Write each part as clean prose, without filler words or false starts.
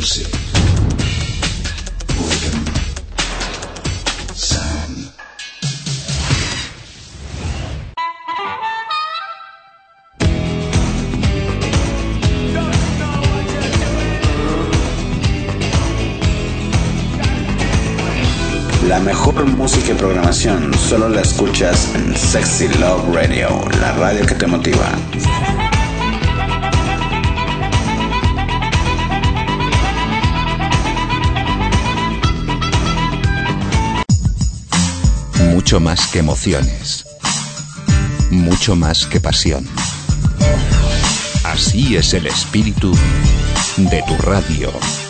Music. Rhythm. Sound. La mejor música y programación solo la escuchas en Sexy Love Radio, la radio que te motiva. Mucho más que emociones, mucho más que pasión. Así es el espíritu de tu radio.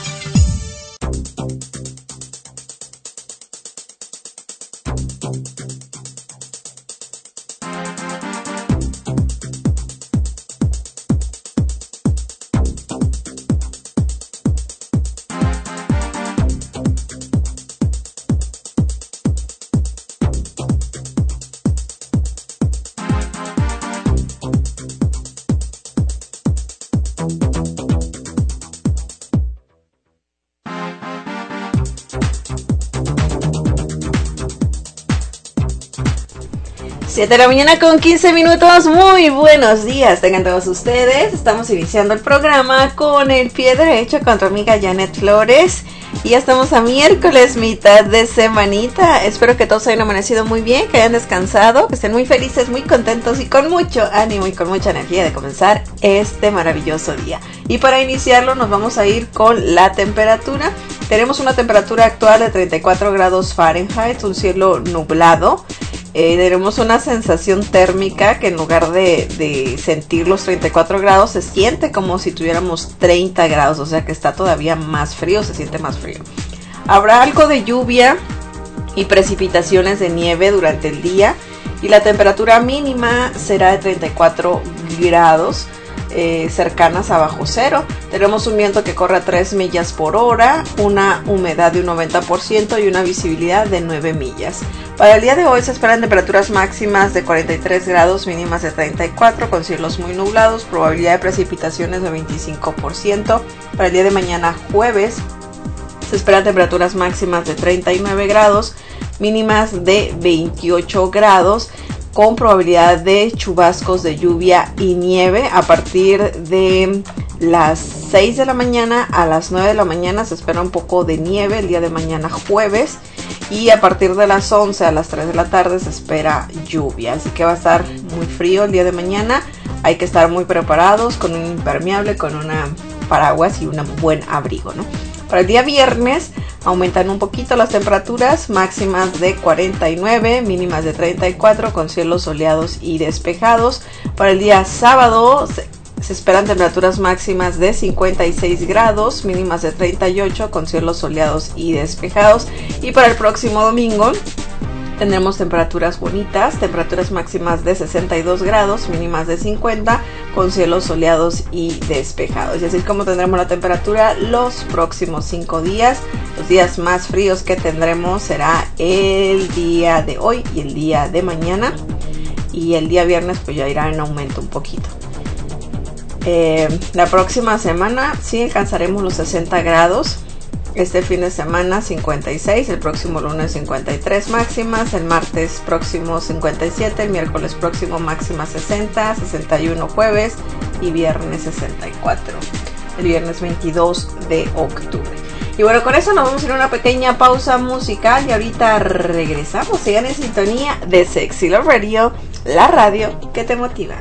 Siete de la mañana con 15 minutos, muy buenos días, tengan todos ustedes. Estamos iniciando el programa con el pie derecho con tu amiga Janet Flores. Y ya estamos a miércoles, mitad de semanita. Espero que todos hayan amanecido muy bien, que hayan descansado, que estén muy felices, muy contentos y con mucho ánimo y con mucha energía de comenzar este maravilloso día. Y para iniciarlo nos vamos a ir con la temperatura. Tenemos una temperatura actual de 34 grados Fahrenheit, un cielo nublado. Tenemos una sensación térmica que en lugar de sentir los 34 grados se siente como si tuviéramos 30 grados, o sea que está todavía más frío, se siente más frío. Habrá algo de lluvia y precipitaciones de nieve durante el día y la temperatura mínima será de 34 grados. Cercanas a bajo cero. Tenemos un viento que corre a 3 millas por hora, una humedad de un 90% y una visibilidad de 9 millas. Para el día de hoy se esperan temperaturas máximas de 43 grados, mínimas de 34, con cielos muy nublados, probabilidad de precipitaciones de 25%. Para el día de mañana jueves se esperan temperaturas máximas de 39 grados, mínimas de 28 grados, con probabilidad de chubascos de lluvia y nieve a partir de las 6 de la mañana a las 9 de la mañana. Se espera un poco de nieve el día de mañana jueves y a partir de las 11 a las 3 de la tarde se espera lluvia, así que va a estar muy frío el día de mañana. Hay que estar muy preparados con un impermeable, con una paraguas y un buen abrigo, ¿no? Para el día viernes aumentan un poquito las temperaturas, máximas de 49, mínimas de 34, con cielos soleados y despejados. Para el día sábado se esperan temperaturas máximas de 56 grados, mínimas de 38, con cielos soleados y despejados. Y para el próximo domingo tendremos temperaturas bonitas, temperaturas máximas de 62 grados, mínimas de 50, con cielos soleados y despejados. Y así es como tendremos la temperatura los próximos 5 días. Los días más fríos que tendremos será el día de hoy y el día de mañana. Y el día viernes pues ya irá en aumento un poquito. La próxima semana sí alcanzaremos los 60 grados. Este fin de semana 56, el próximo lunes 53 máximas, el martes próximo 57, el miércoles próximo máxima 60, 61 jueves y viernes 64, el viernes 22 de octubre. Y bueno, con eso nos vamos a ir a una pequeña pausa musical y ahorita regresamos. Sigan en sintonía de Sexy Love Radio, la radio que te motiva.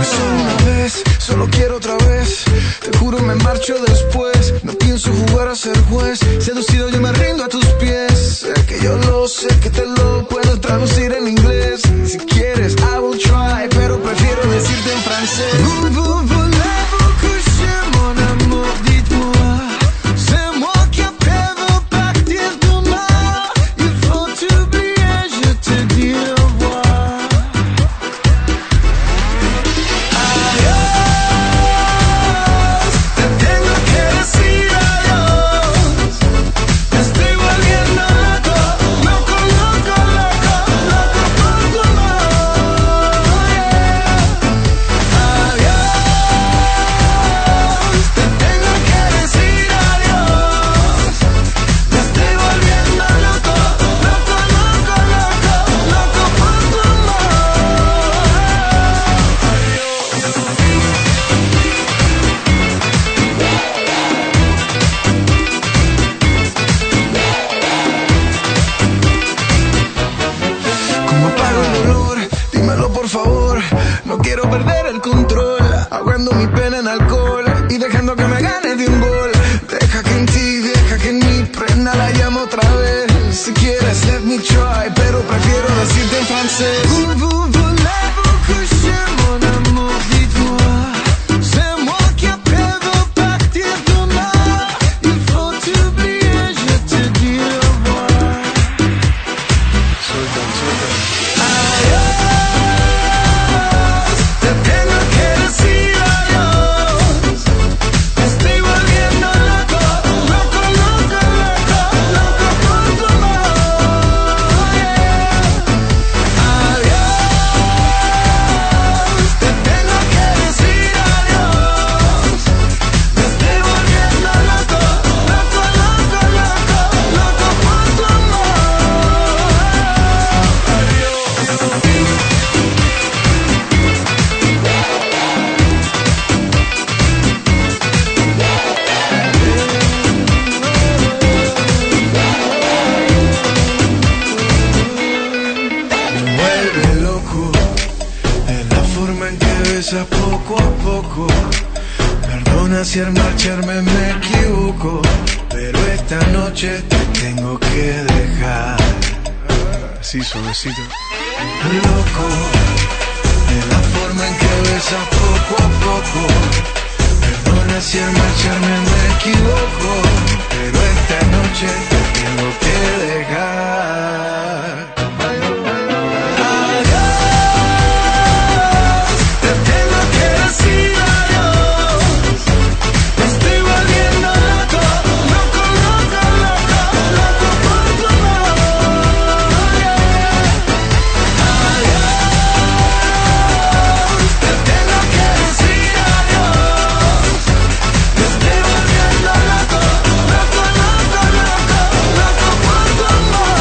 Solo una vez, solo quiero otra vez. Te juro me marcho después. No pienso jugar a ser juez. Seducido yo me rindo a tus pies. Sé que yo lo sé, que te lo puedo traducir en inglés. Si quieres, I will try, pero prefiero decirte en francés. Voulez-vous coucher mon amour, dites-moi. C'est moi qui appelle partir demain. Il faut t'oublier, je te dis au revoir. Adiós, te tengo que decir adiós. Me estoy volviendo loco, loco, loco, loco, loco por tu amor. Adiós, te tengo que decir adiós. Me estoy volviendo loco, loco, loco, loco, loco por tu amor. ¿Cómo apago el dolor? Dímelo por favor. No quiero perder el control, ahogando mi pena en alcohol y dejando que me gane de un gol. Deja que en ti, deja que en mí prenda la llama otra vez. Si quieres, let me try, pero prefiero decirte en francés. Voulez-vous coucher mon amour, dites-moi. C'est moi qui appelle partir demain. Il faut t'oublier, je te dis au revoir. Adiós, te tengo que decir adiós. Me estoy volviendo loco, loco, loco, loco, loco por tu amor. Adiós, te tengo que decir adiós. Me estoy volviendo loco, loco, loco, loco, loco por tu amor. Me vuelve loco en la forma en que besas poco a poco. Perdona si al marcharme me equivoco, pero esta noche te tengo que dejar. Así suavecito. Loco en la forma en que besas poco a poco. Perdona si al marcharme me equivoco, pero esta noche te tengo que dejar. Adiós, te tengo que decir adiós. Me estoy volviendo loco, loco, loco, loco, loco por tu amor. Adiós, te tengo que decir adiós. Me estoy volviendo loco, loco, loco, loco, loco por tu amor.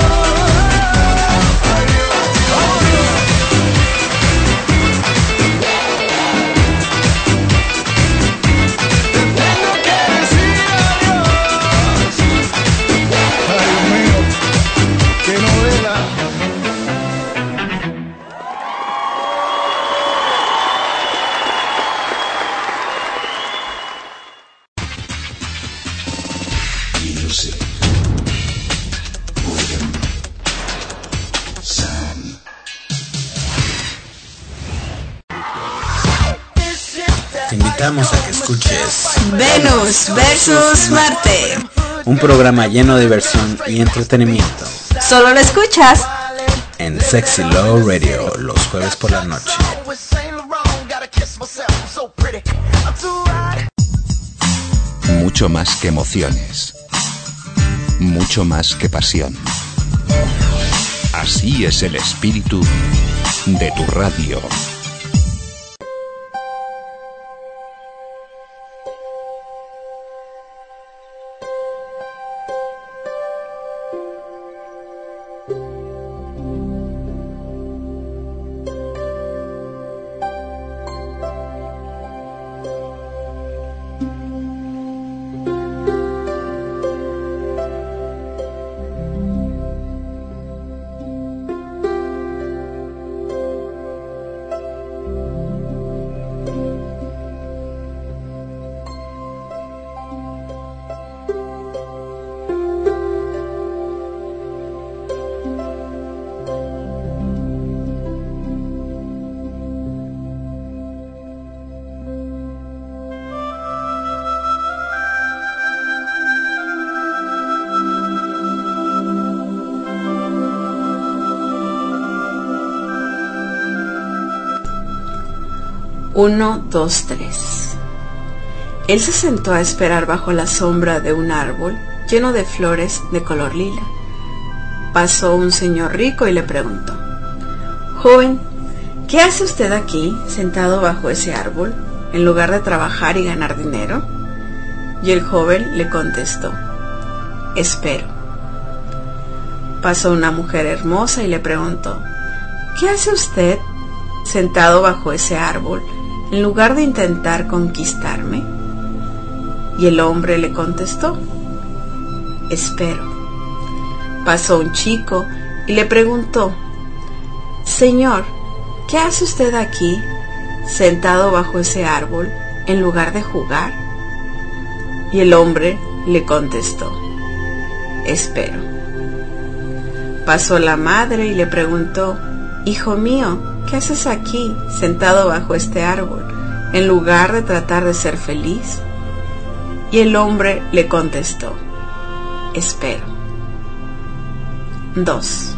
Te tengo que decir adiós. Ay, Dios mío, qué novela. Te invitamos a que escuches Venus versus Marte. un programa lleno de diversión y entretenimiento Solo lo escuchas en Sexy Love Radio los jueves por la noche. Mucho más que emociones. Mucho más que pasión. Así es el espíritu de tu radio. 1, 2, 3. Él se sentó a esperar bajo la sombra de un árbol lleno de flores de color lila. Pasó un señor rico y le preguntó: «Joven, ¿qué hace usted aquí, sentado bajo ese árbol, en lugar de trabajar y ganar dinero?» Y el joven le contestó: «Espero». Pasó una mujer hermosa y le preguntó: «¿Qué hace usted, sentado bajo ese árbol, en lugar de intentar conquistarme?» Y el hombre le contestó: «Espero». Pasó un chico y le preguntó: «Señor, ¿qué hace usted aquí, sentado bajo ese árbol, en lugar de jugar?» Y el hombre le contestó: «Espero». Pasó la madre y le preguntó: «Hijo mío, ¿qué haces aquí, sentado bajo este árbol, en lugar de tratar de ser feliz?» Y el hombre le contestó: «Espero». 2.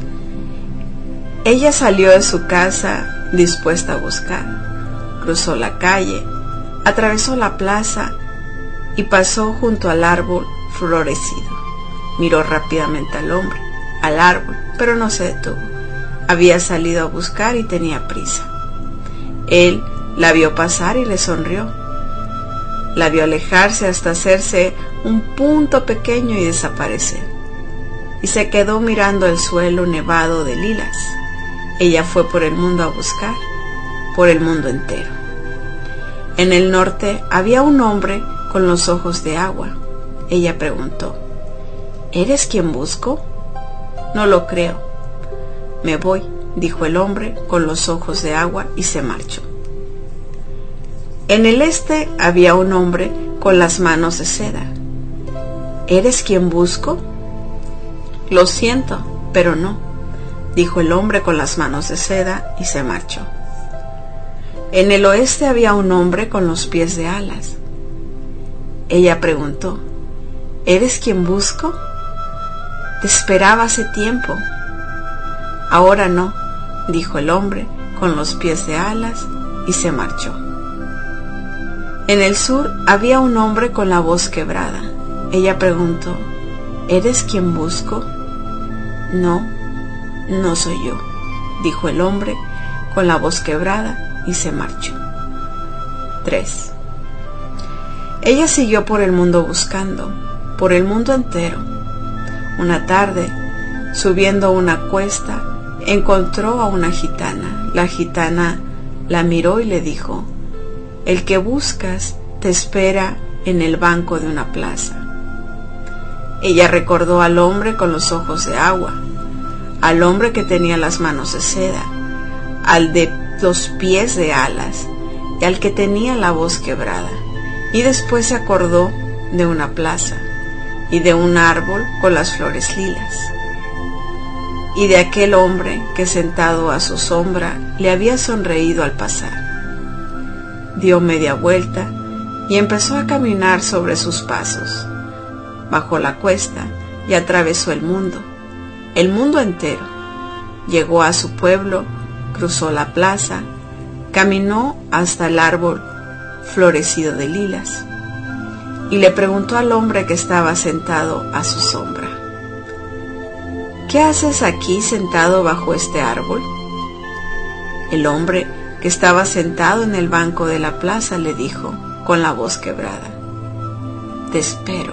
Ella salió de su casa dispuesta a buscar. Cruzó la calle, atravesó la plaza y pasó junto al árbol florecido. Miró rápidamente al árbol, pero no se detuvo. Había salido a buscar y tenía prisa. Él la vio pasar y le sonrió. La vio alejarse hasta hacerse un punto pequeño y desaparecer. Y se quedó mirando el suelo nevado de lilas. Ella fue por el mundo a buscar, por el mundo entero. En el norte había un hombre con los ojos de agua. Ella preguntó: ¿eres quien busco? No lo creo. Me voy, dijo el hombre con los ojos de agua y se marchó. En el este había un hombre con las manos de seda. ¿Eres quien busco? Lo siento, pero no, dijo el hombre con las manos de seda y se marchó. En el oeste había un hombre con los pies de alas. Ella preguntó: ¿eres quien busco? Te esperaba hace tiempo. Ahora no, dijo el hombre con los pies de alas y se marchó. En el sur había un hombre con la voz quebrada. Ella preguntó: ¿eres quien busco? No, no soy yo, dijo el hombre con la voz quebrada y se marchó. 3. Ella siguió por el mundo buscando, por el mundo entero. Una tarde, subiendo una cuesta, encontró a una gitana. La gitana la miró y le dijo: «El que buscas te espera en el banco de una plaza». Ella recordó al hombre con los ojos de agua, al hombre que tenía las manos de seda, al de los pies de alas y al que tenía la voz quebrada. Y después se acordó de una plaza y de un árbol con las flores lilas y de aquel hombre que sentado a su sombra le había sonreído al pasar. Dio media vuelta y empezó a caminar sobre sus pasos. Bajó la cuesta y atravesó el mundo entero. Llegó a su pueblo, cruzó la plaza, caminó hasta el árbol florecido de lilas y le preguntó al hombre que estaba sentado a su sombra: ¿qué haces aquí sentado bajo este árbol? El hombre que estaba sentado en el banco de la plaza le dijo con la voz quebrada: te espero.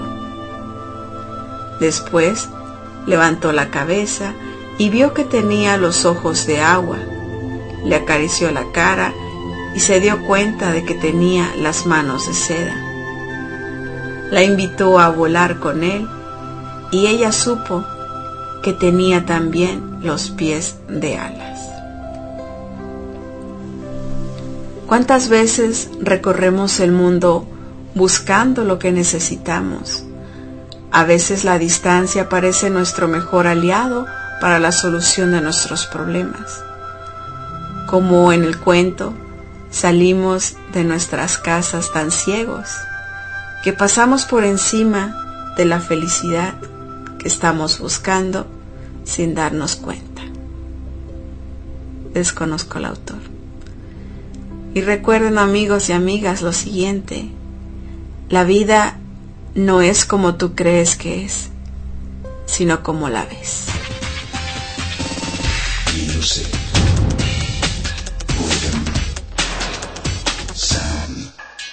Después levantó la cabeza y vio que tenía los ojos de agua. Le acarició la cara y se dio cuenta de que tenía las manos de seda. La invitó a volar con él y ella supo que tenía también los pies de alas. ¿Cuántas veces recorremos el mundo buscando lo que necesitamos? A veces la distancia parece nuestro mejor aliado para la solución de nuestros problemas. Como en el cuento, salimos de nuestras casas tan ciegos que pasamos por encima de la felicidad que estamos buscando sin darnos cuenta. Desconozco el autor. Y recuerden, amigos y amigas, lo siguiente: la vida no es como tú crees que es, sino como la ves. Music. Rhythm. Sound.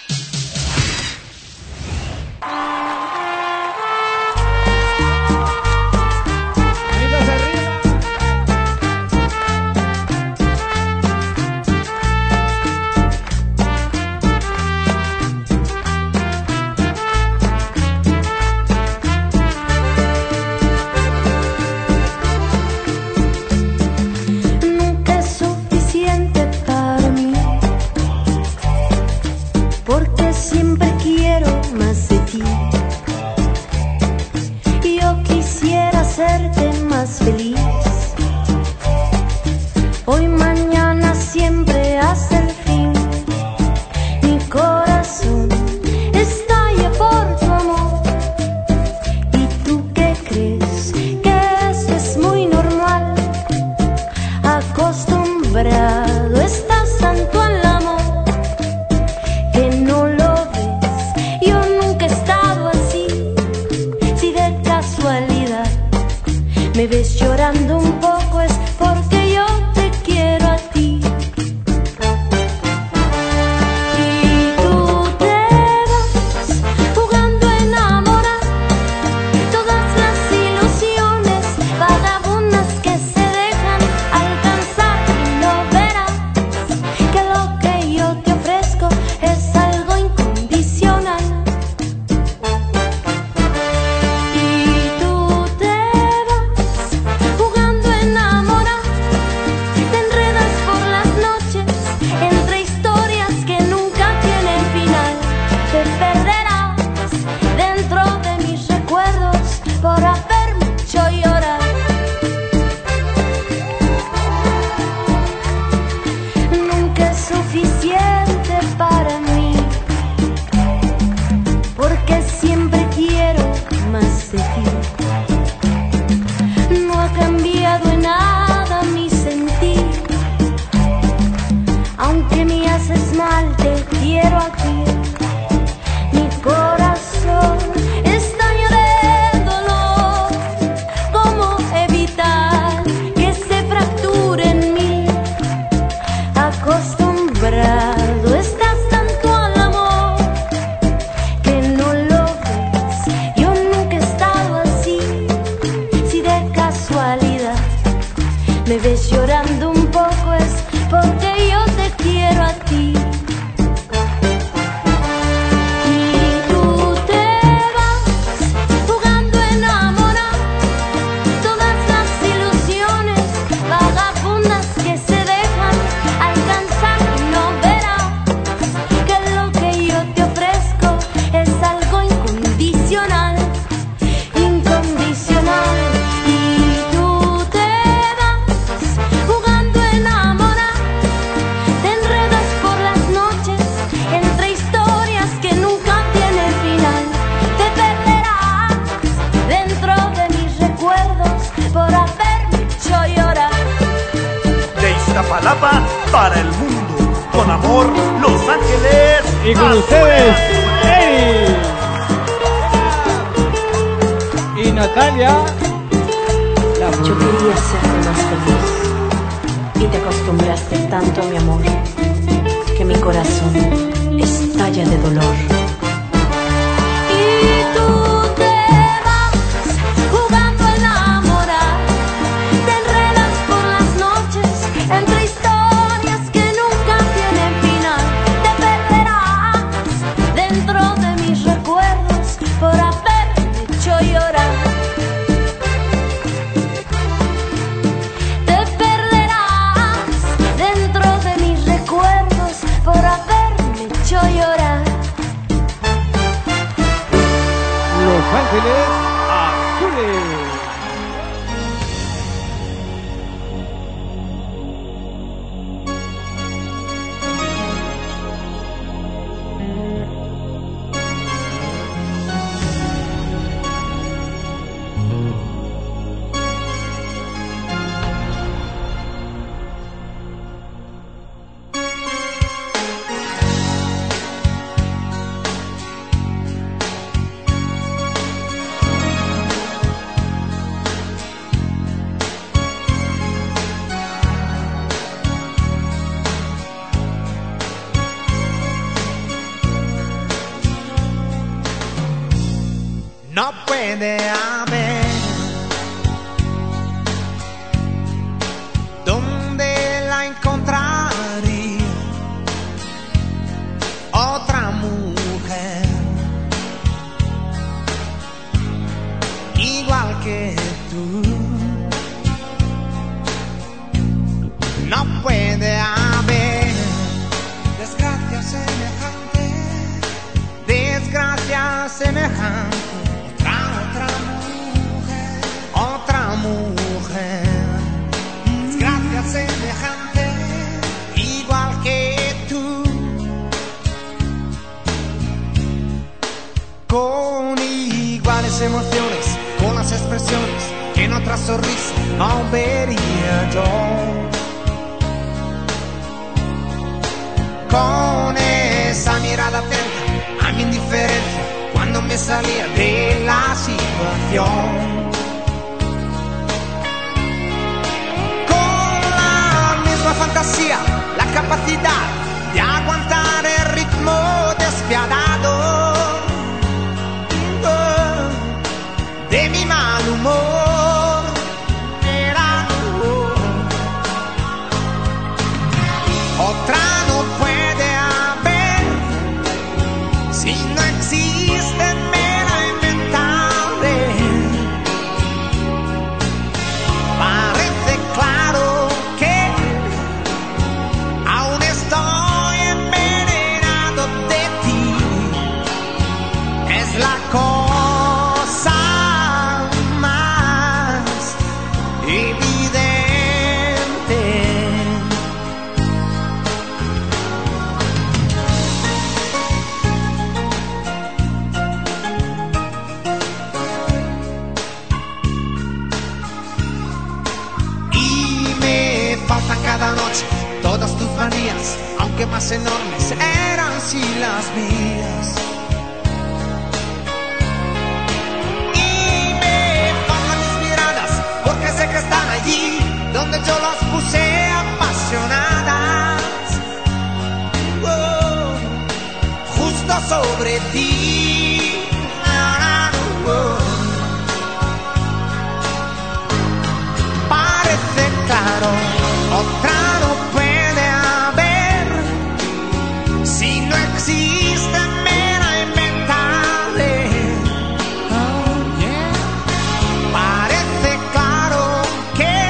Para el mundo, con amor, Los Ángeles. Y con ustedes, Eri y Natalia. Yo quería hacerte más feliz y te acostumbraste tanto a mi amor que mi corazón estalla de dolor. Por haberme hecho llorar. no puede haber desgracia semejante, desgracia semejante. Otra mujer, desgracia semejante, igual que tú, con iguales emociones, con las expresiones que en otra sonrisa no vería yo, con esa mirada atenta a mi indiferencia cuando me salía de la situación, con la misma fantasía, la capacidad de aguantar el ritmo despiadado de mi mal humor. Era otra no puede haber, si no existe me la inventaré. Parece claro que aún estoy envenenado de ti, es la cosa más evidente. Y me faltan cada noche todas tus manías, aunque más enormes eran si las mías. Y me faltan mis miradas, porque sé que están allí donde yo las puse apasionadas, justo sobre ti. Parece claro, otra no puede haber, si no existe me la inventaré. Parece claro que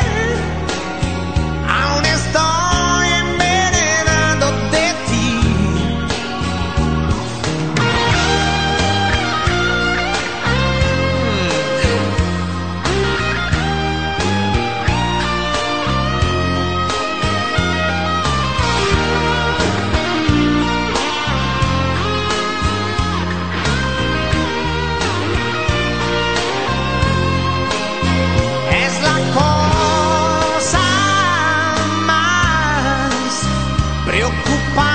aún estoy envenenado de ti. Es la cosa más preocupante.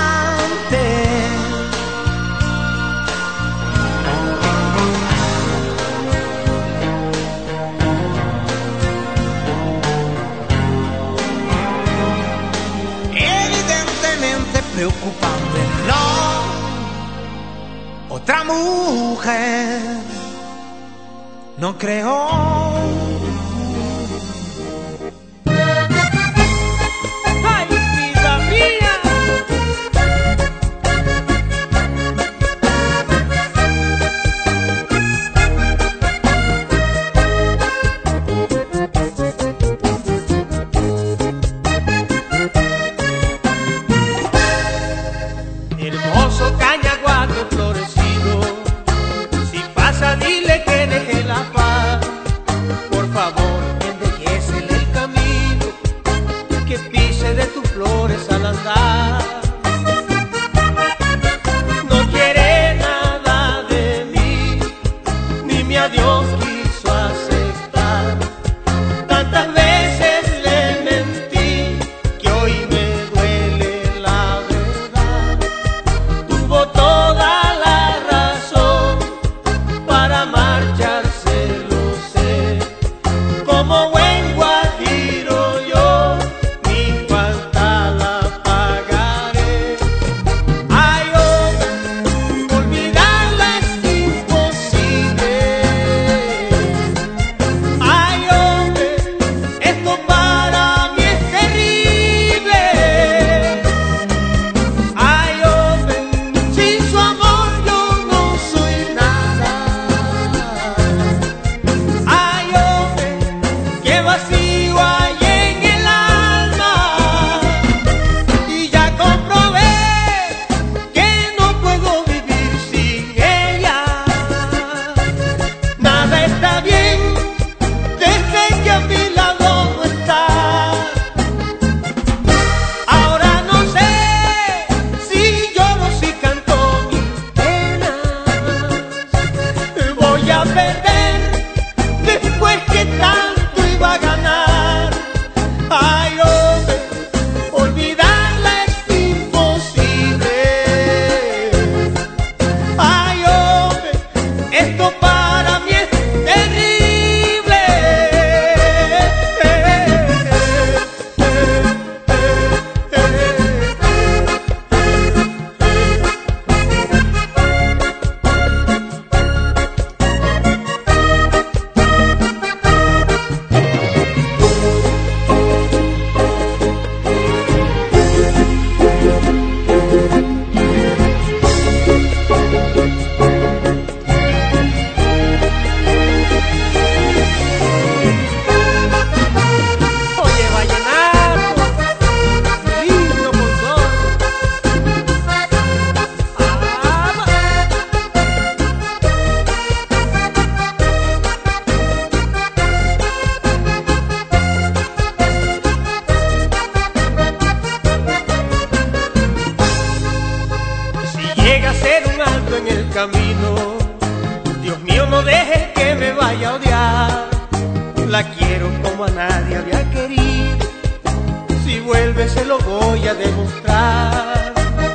Evidentemente preocupante, no. Otra mujer, no creo. ¡Ay, vida mía! Hermoso cañaguato florecido, si pasa dile que deje la paz, por el camino. Dios mío, no dejes que me vaya a odiar. La quiero como a nadie había querido. Si vuelve se lo voy a demostrar.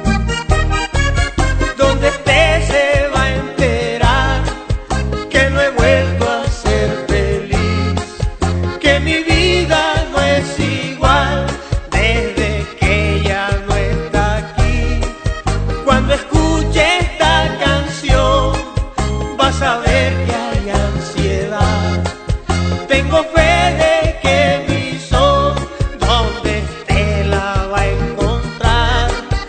Donde esté se va a enterar que no he vuelto a ser feliz, que mi vida no es igual desde que ella no está aquí. Cuando escuche esta canción vas a ver que hay ansiedad. Tengo fe de que mi son donde esté la va a encontrar.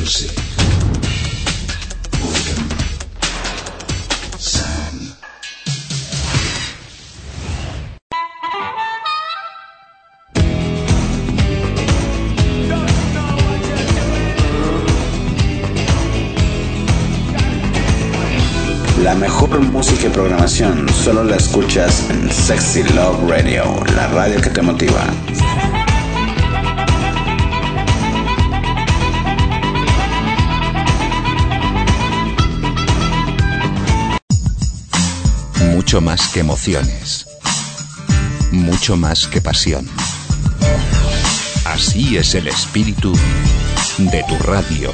Music. Urban Sound. La mejor música y programación solo la escuchas en Sexy Love Radio, la radio que te motiva. Mucho más que emociones. Mucho más que pasión. Así es el espíritu de tu radio.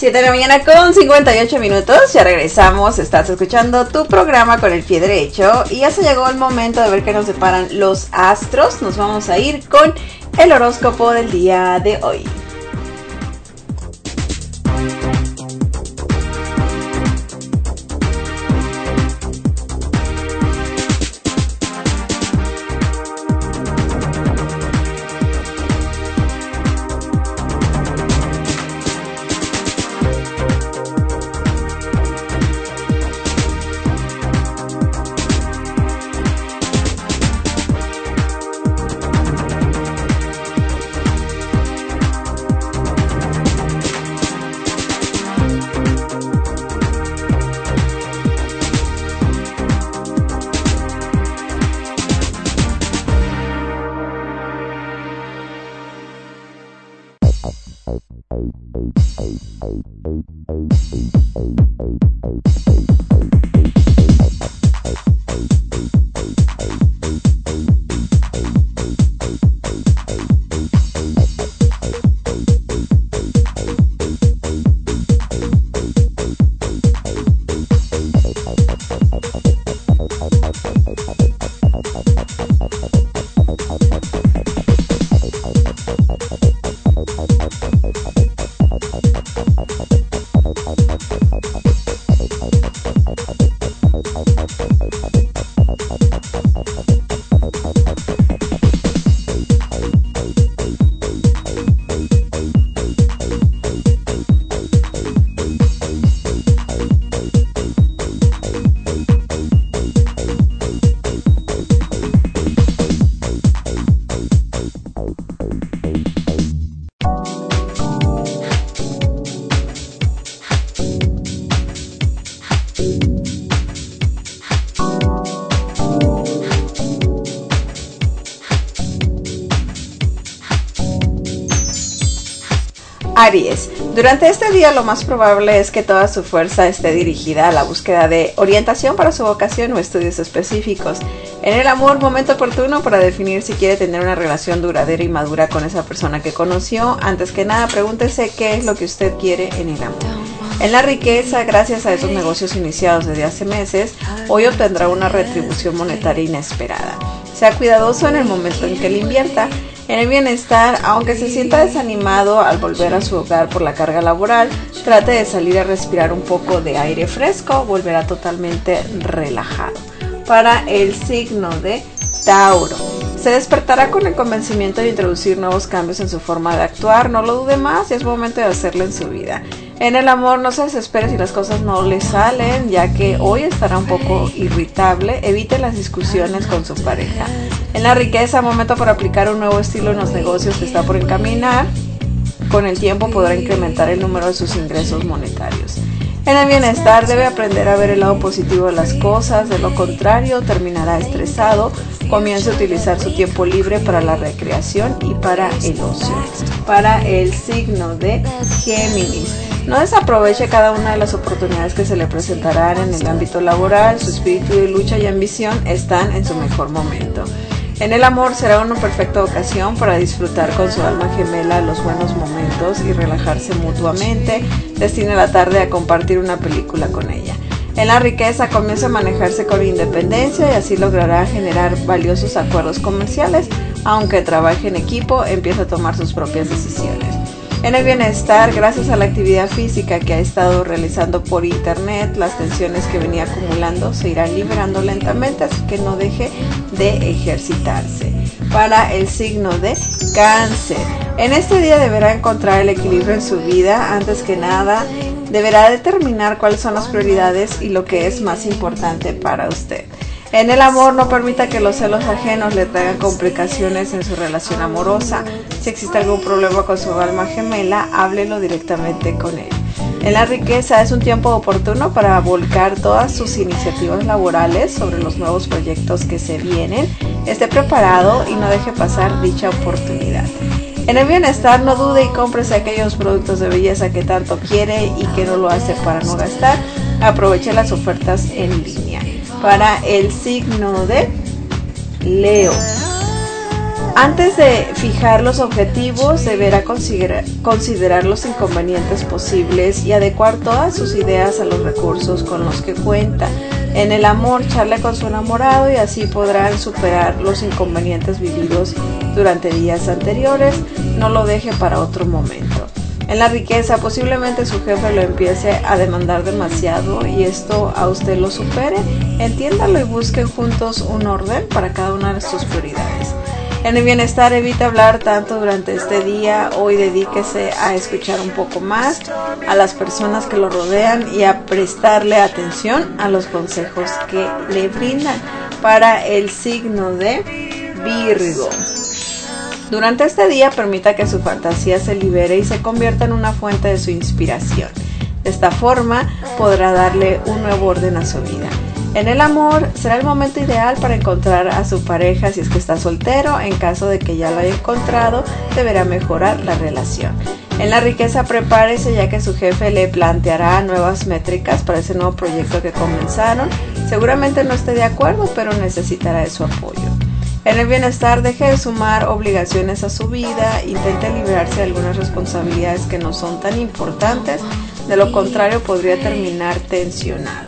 7 de la mañana con 58 minutos, ya regresamos, estás escuchando tu programa con el pie derecho y ya se llegó el momento de ver qué nos deparan los astros. Nos vamos a ir con el horóscopo del día de hoy. Aries, durante este día lo más probable es que toda su fuerza esté dirigida a la búsqueda de orientación para su vocación o estudios específicos. En el amor, momento oportuno para definir si quiere tener una relación duradera y madura con esa persona que conoció. Antes que nada, pregúntese qué es lo que usted quiere en el amor. En la riqueza, gracias a esos negocios iniciados desde hace meses, hoy obtendrá una retribución monetaria inesperada. Sea cuidadoso en el momento en que le invierta. En el bienestar, aunque se sienta desanimado al volver a su hogar por la carga laboral, trate de salir a respirar un poco de aire fresco, volverá totalmente relajado. Para el signo de Tauro, se despertará con el convencimiento de introducir nuevos cambios en su forma de actuar. No lo dude más, y es momento de hacerlo en su vida. En el amor, no se desespere si las cosas no le salen, ya que hoy estará un poco irritable. Evite las discusiones con su pareja. En la riqueza, momento para aplicar un nuevo estilo en los negocios que está por encaminar. Con el tiempo podrá incrementar el número de sus ingresos monetarios. En el bienestar, debe aprender a ver el lado positivo de las cosas, de lo contrario terminará estresado. Comience a utilizar su tiempo libre para la recreación y para el ocio. Para el signo de Géminis, no desaproveche cada una de las oportunidades que se le presentarán en el ámbito laboral. Su espíritu de lucha y ambición están en su mejor momento. En el amor, será una perfecta ocasión para disfrutar con su alma gemela los buenos momentos y relajarse mutuamente. Destine la tarde a compartir una película con ella. En la riqueza, comience a manejarse con independencia y así logrará generar valiosos acuerdos comerciales. Aunque trabaje en equipo, empieza a tomar sus propias decisiones. En el bienestar, gracias a la actividad física que ha estado realizando por internet, las tensiones que venía acumulando se irán liberando lentamente, así que no deje de ejercitarse. Para el signo de Cáncer, en este día deberá encontrar el equilibrio en su vida. Antes que nada, deberá determinar cuáles son las prioridades y lo que es más importante para usted. En el amor, no permita que los celos ajenos le traigan complicaciones en su relación amorosa. Si existe algún problema con su alma gemela, háblelo directamente con él. En la riqueza, es un tiempo oportuno para volcar todas sus iniciativas laborales sobre los nuevos proyectos que se vienen. Esté preparado y no deje pasar dicha oportunidad. En el bienestar, no dude y cómprese aquellos productos de belleza que tanto quiere y que no lo hace para no gastar. Aproveche las ofertas en línea. Para el signo de Leo, Antes de fijar los objetivos, deberá considerar los inconvenientes posibles y adecuar todas sus ideas a los recursos con los que cuenta. En el amor, charle con su enamorado y así podrán superar los inconvenientes vividos durante días anteriores. No lo deje para otro momento. En la riqueza, posiblemente su jefe lo empiece a demandar demasiado y esto a usted lo supere. Entiéndalo y busquen juntos un orden para cada una de sus prioridades. En el bienestar, evite hablar tanto durante este día. Hoy dedíquese a escuchar un poco más a las personas que lo rodean y a prestarle atención a los consejos que le brindan. Para el signo de Virgo, durante este día permita que su fantasía se libere y se convierta en una fuente de su inspiración. De esta forma podrá darle un nuevo orden a su vida. En el amor, será el momento ideal para encontrar a su pareja si es que está soltero. En caso de que ya lo haya encontrado, deberá mejorar la relación. En la riqueza, prepárese ya que su jefe le planteará nuevas métricas para ese nuevo proyecto que comenzaron. Seguramente no esté de acuerdo, pero necesitará de su apoyo. En el bienestar, deje de sumar obligaciones a su vida, intente librarse de algunas responsabilidades que no son tan importantes, de lo contrario podría terminar tensionado.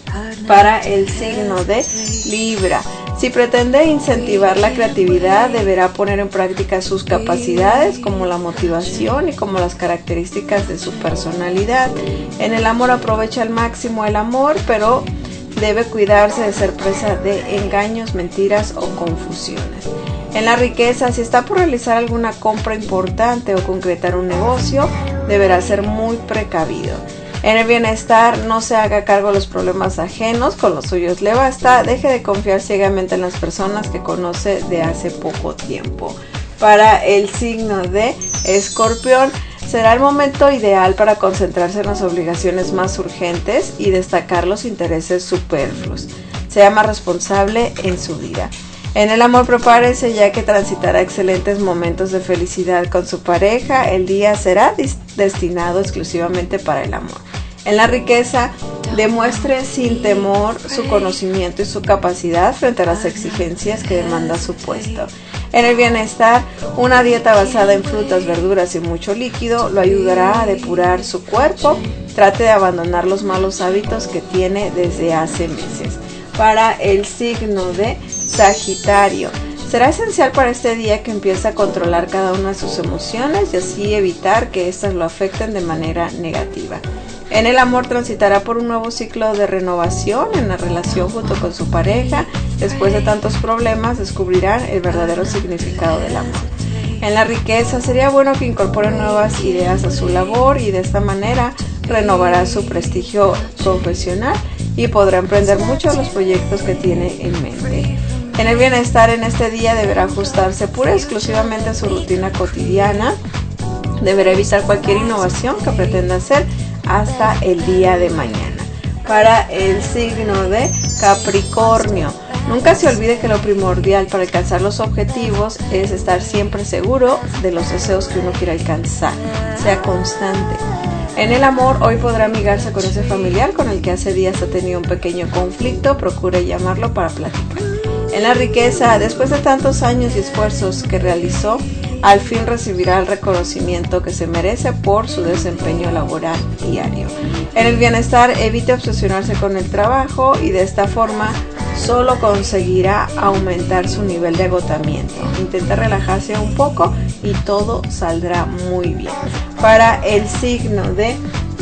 Para el signo de Libra, si pretende incentivar la creatividad, deberá poner en práctica sus capacidades como la motivación y como las características de su personalidad. En el amor, aprovecha al máximo el amor, pero debe cuidarse de ser presa de engaños, mentiras o confusiones. En la riqueza, si está por realizar alguna compra importante o concretar un negocio, deberá ser muy precavido. En el bienestar, no se haga cargo de los problemas ajenos, con los suyos le basta. Deje de confiar ciegamente en las personas que conoce de hace poco tiempo. Para el signo de Escorpión, será el momento ideal para concentrarse en las obligaciones más urgentes y destacar los intereses superfluos. Sea más responsable en su vida. En el amor, prepárese ya que transitará excelentes momentos de felicidad con su pareja. El día será destinado exclusivamente para el amor. En la riqueza, demuestre sin temor su conocimiento y su capacidad frente a las exigencias que demanda su puesto. En el bienestar, una dieta basada en frutas, verduras y mucho líquido lo ayudará a depurar su cuerpo. Trate de abandonar los malos hábitos que tiene desde hace meses. Para el signo de Sagitario, será esencial para este día que empiece a controlar cada una de sus emociones y así evitar que éstas lo afecten de manera negativa. En el amor, transitará por un nuevo ciclo de renovación en la relación junto con su pareja. Después de tantos problemas, descubrirán el verdadero significado del amor. En la riqueza, sería bueno que incorpore nuevas ideas a su labor y de esta manera renovará su prestigio profesional y podrá emprender muchos de los proyectos que tiene en mente. En el bienestar, en este día deberá ajustarse pura y exclusivamente a su rutina cotidiana. Deberá evitar cualquier innovación que pretenda hacer hasta el día de mañana. Para el signo de Capricornio, nunca se olvide que lo primordial para alcanzar los objetivos es estar siempre seguro de los deseos que uno quiere alcanzar. Sea constante. En el amor, hoy podrá amigarse con ese familiar con el que hace días ha tenido un pequeño conflicto. Procure llamarlo para platicar. En la riqueza, después de tantos años y esfuerzos que realizó, al fin recibirá el reconocimiento que se merece por su desempeño laboral diario. En el bienestar, evite obsesionarse con el trabajo y de esta forma solo conseguirá aumentar su nivel de agotamiento. Intenta relajarse un poco y todo saldrá muy bien. Para el signo de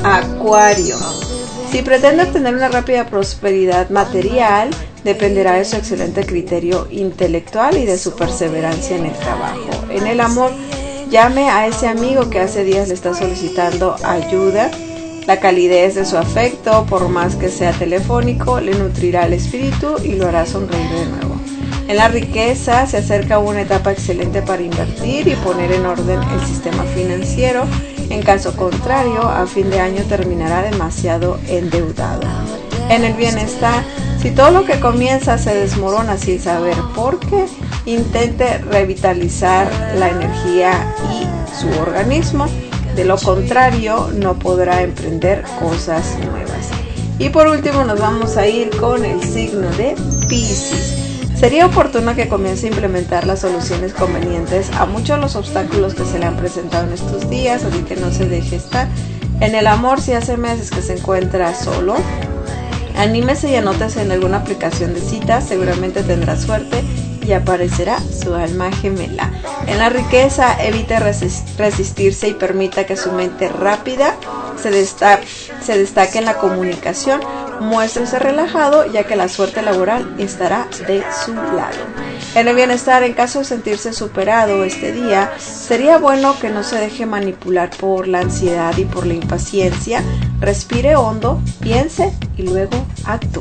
Acuario, si pretende obtener una rápida prosperidad material, dependerá de su excelente criterio intelectual y de su perseverancia en el trabajo. En el amor, llame a ese amigo que hace días le está solicitando ayuda. La calidez de su afecto, por más que sea telefónico, le nutrirá el espíritu y lo hará sonreír de nuevo. En la riqueza, se acerca una etapa excelente para invertir y poner en orden el sistema financiero. En caso contrario, a fin de año terminará demasiado endeudado. En el bienestar, si todo lo que comienza se desmorona sin saber por qué, intente revitalizar la energía y su organismo. De lo contrario, no podrá emprender cosas nuevas. Y por último, nos vamos a ir con el signo de Piscis. Sería oportuno que comience a implementar las soluciones convenientes a muchos de los obstáculos que se le han presentado en estos días, así que no se deje estar. En el amor, si hace meses que se encuentra solo, anímese y anótese en alguna aplicación de citas, seguramente tendrá suerte y aparecerá su alma gemela. En la riqueza, evite resistirse y permita que su mente rápida se destaque en la comunicación. Muéstrese relajado, ya que la suerte laboral estará de su lado. En el bienestar, en caso de sentirse superado este día, sería bueno que no se deje manipular por la ansiedad y por la impaciencia. Respire hondo, piense y luego actúe.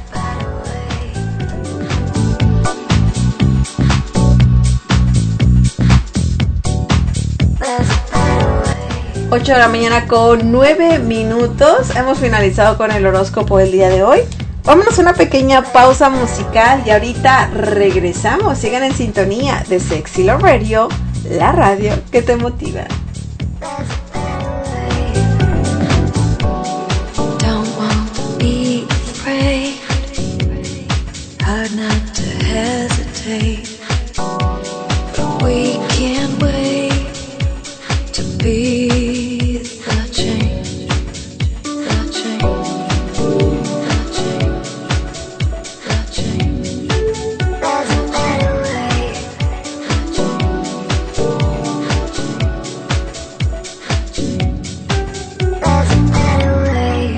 8 de la mañana con 9 minutos. Hemos finalizado con el horóscopo del día de hoy. Vámonos a una pequeña pausa musical y ahorita regresamos. Sigan en sintonía de Sexy Love Radio, la radio que te motiva. Don't want to be afraid, hard not to hesitate, but we can't wait to be the change, the change, the change, the change. There's a better way. There's a better way.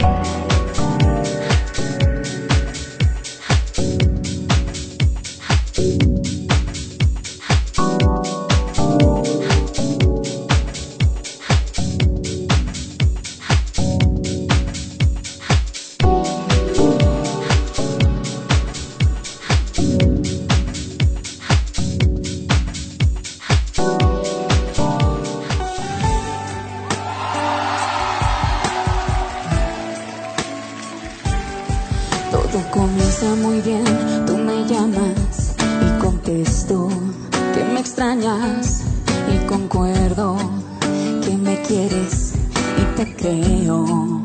Todo comienza muy bien, tú me llamas y contesto que me extrañas y concuerdo que me quieres y te creo.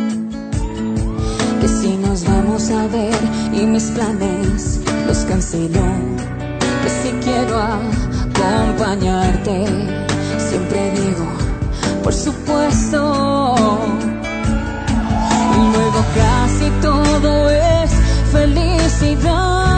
Que si nos vamos a ver y mis planes los cancelo, que si quiero acompañarte, siempre digo, por supuesto. Y luego casi todo es felicidad,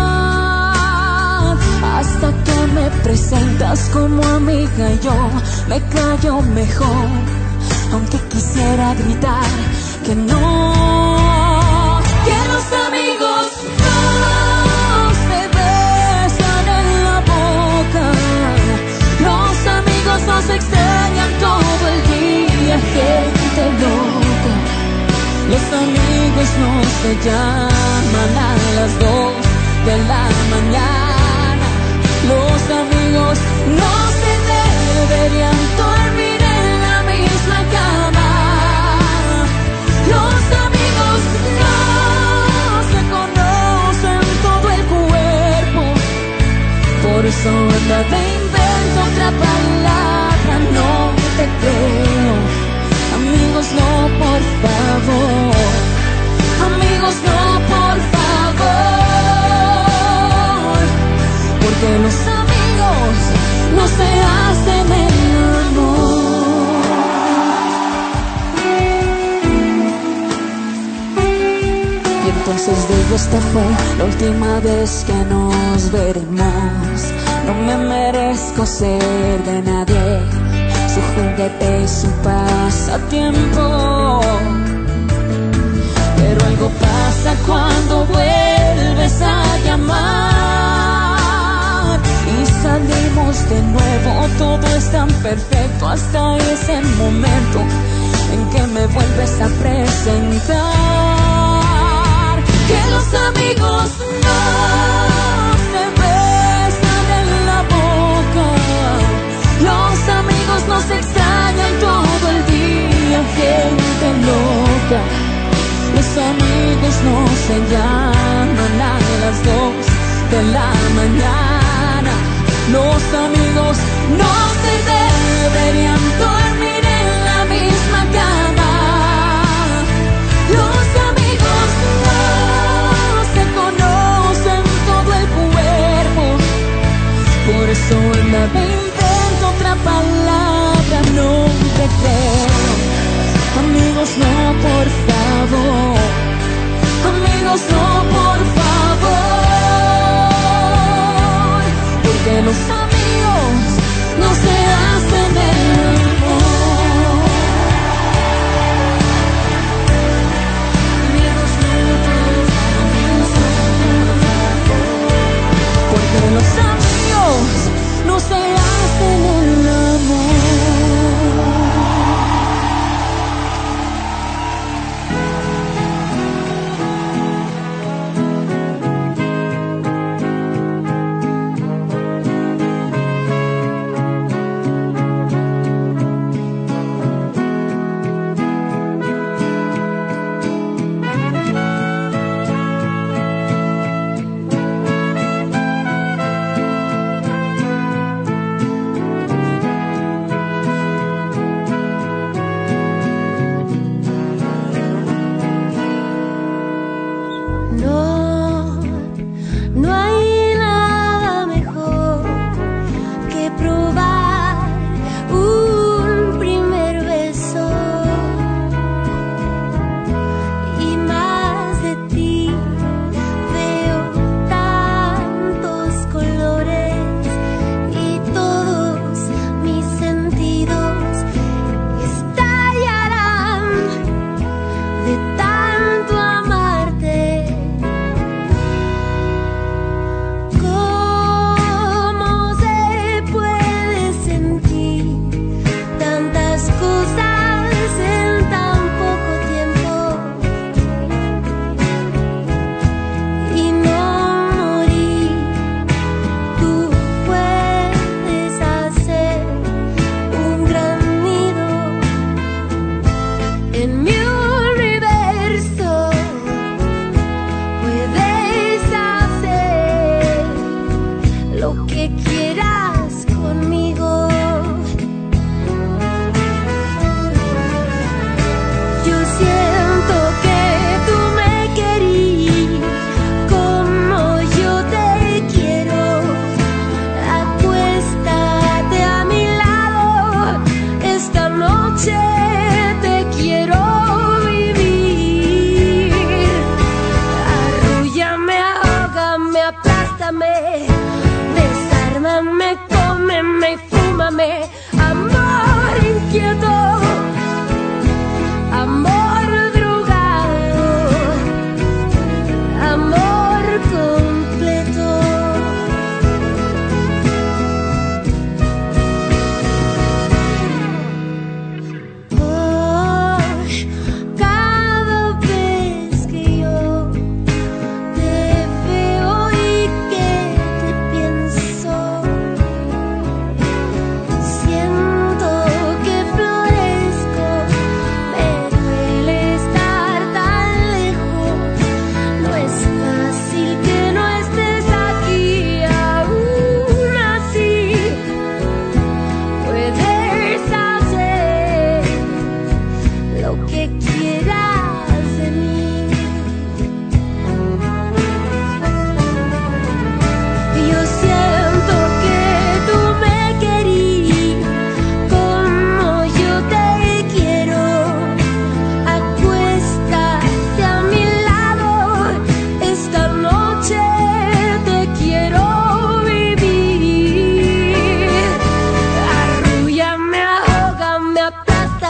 hasta que me presentas como amiga y yo me callo mejor, aunque quisiera gritar que no. Que los amigos no se besan en la boca, los amigos nos extrañan todo el día, gente loca. Los amigos no se llaman a las 2 de la mañana. Los amigos no se deberían dormir en la misma cama. Los amigos no se conocen todo el cuerpo. Por eso anda de invento otra palabra, no te creo. Amigos, no, por favor. Amigos, no, por favor. Porque los amigos no se hacen el amor. Y entonces digo, esta fue la última vez que nos veremos. No me merezco ser de nadie, su juguete y su pasatiempo. Pero algo pasa cuando vuelves a llamar y salimos de nuevo. Todo es tan perfecto hasta ese momento en que me vuelves a presentar. Que los amigos no se besan en la boca, los amigos nos extrañan todo el día, gente loca. Los amigos no se llaman a las 2 de la mañana. Los amigos no se deberían dormir en la misma cama. Los amigos no se conocen todo el cuerpo.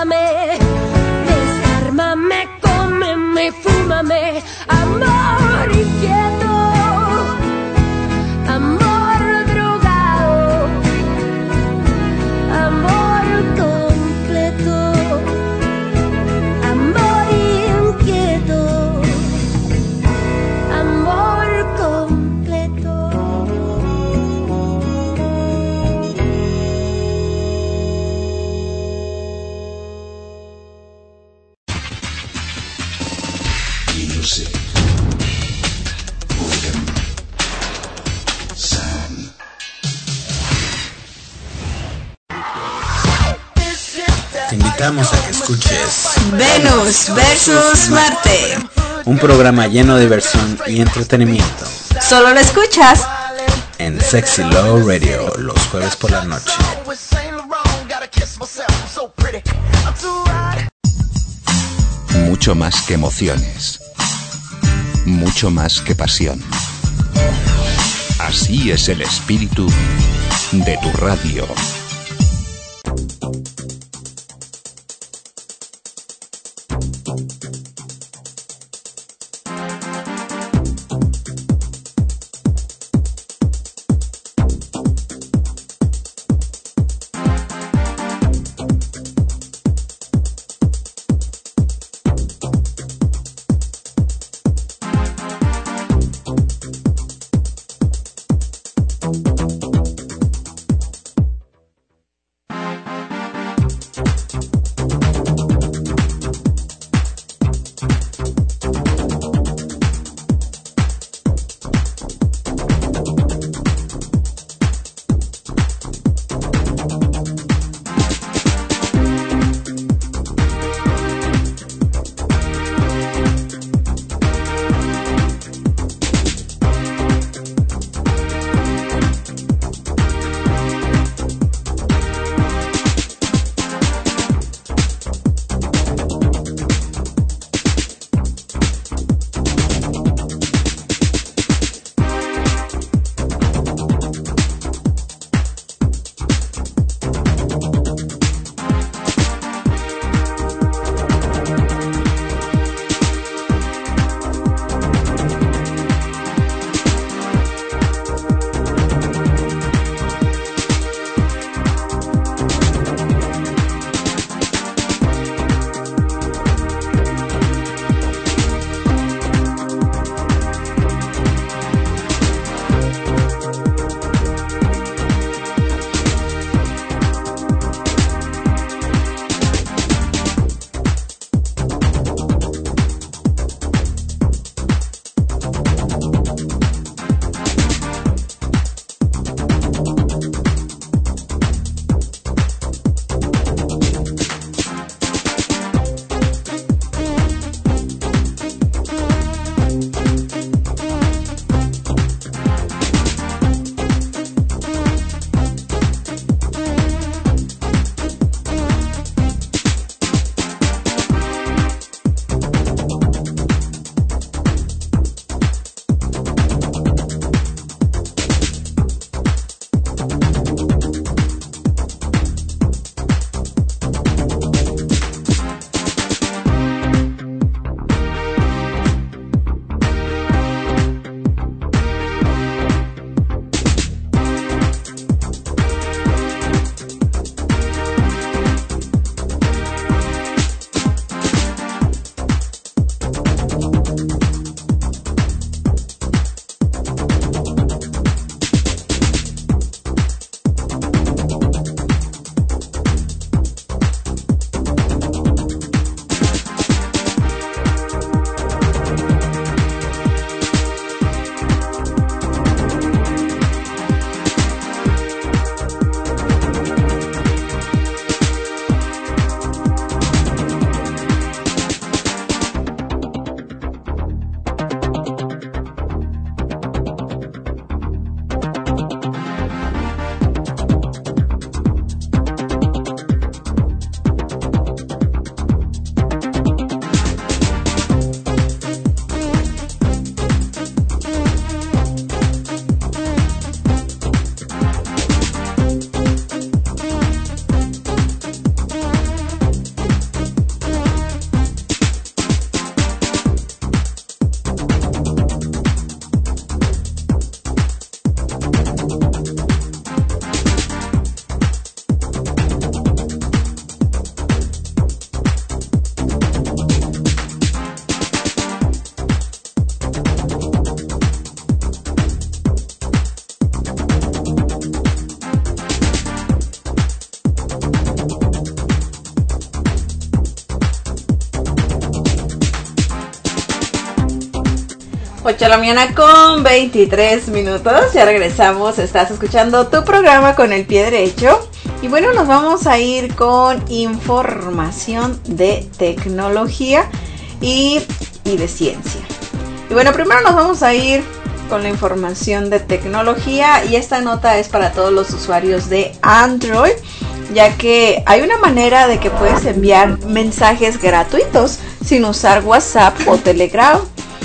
bésame, desármame, cómeme, fúmame, amor inquieto, amor drogado, amor completo, amor inquieto, amor completo. Music. Rhythm. Sound. Te invitamos a que escuches Venus versus Marte. un programa lleno de diversión y entretenimiento Solo lo escuchas en Sexy Love Radio los jueves por la noche. Mucho más que emociones. Mucho más que pasión. Así es el espíritu de tu radio. 8 de la mañana con 23 minutos. Ya regresamos. Estás escuchando tu programa Con el Pie Derecho. Y bueno, nos vamos a ir con información de tecnología y de ciencia. Y bueno, primero nos vamos a ir con la información de tecnología. Y esta nota es para todos los usuarios de Android, ya que hay una manera de que puedes enviar mensajes gratuitos sin usar WhatsApp o Telegram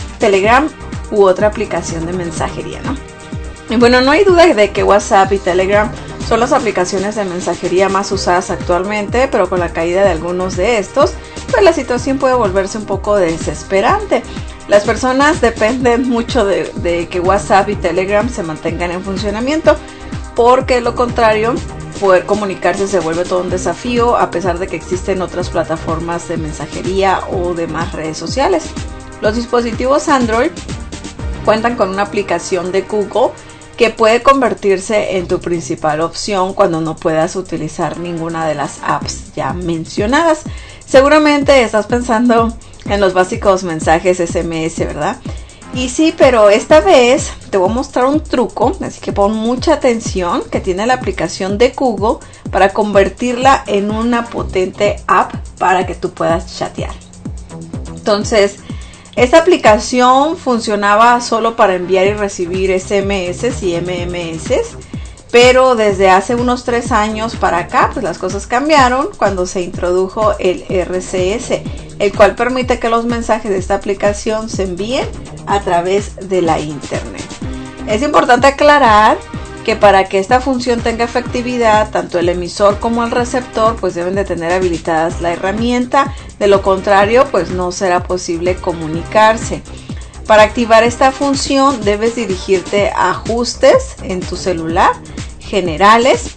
u otra aplicación de mensajería, ¿no? Y bueno, no hay duda de que WhatsApp y Telegram son las aplicaciones de mensajería más usadas actualmente, pero con la caída de algunos de estos, pues la situación puede volverse un poco desesperante. Las personas dependen mucho de que WhatsApp y Telegram se mantengan en funcionamiento, porque de lo contrario, poder comunicarse se vuelve todo un desafío, a pesar de que existen otras plataformas de mensajería o demás redes sociales. Los dispositivos Android cuentan con una aplicación de Google que puede convertirse en tu principal opción cuando no puedas utilizar ninguna de las apps ya mencionadas. Seguramente estás pensando en los básicos mensajes SMS, ¿verdad? Y sí, pero esta vez te voy a mostrar un truco, así que pon mucha atención, que tiene la aplicación de Google para convertirla en una potente app para que tú puedas chatear. Entonces, esta aplicación funcionaba solo para enviar y recibir SMS y MMS, pero desde hace unos 3 años para acá, pues las cosas cambiaron cuando se introdujo el RCS, el cual permite que los mensajes de esta aplicación se envíen a través de la internet. Es importante aclarar que para que esta función tenga efectividad, tanto el emisor como el receptor pues deben de tener habilitadas la herramienta, de lo contrario pues no será posible comunicarse. Para activar esta función debes dirigirte a ajustes en tu celular, generales,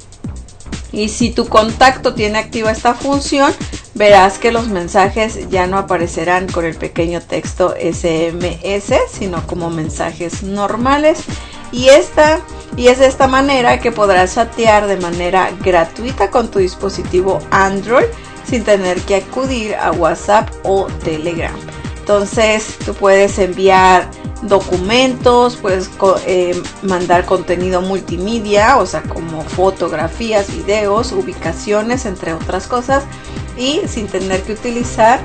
y si tu contacto tiene activa esta función, verás que los mensajes ya no aparecerán con el pequeño texto SMS, sino como mensajes normales. Y es de esta manera que podrás chatear de manera gratuita con tu dispositivo Android sin tener que acudir a WhatsApp o Telegram. Entonces tú puedes enviar documentos, puedes mandar contenido multimedia, o sea como fotografías, videos, ubicaciones, entre otras cosas, y sin tener que utilizar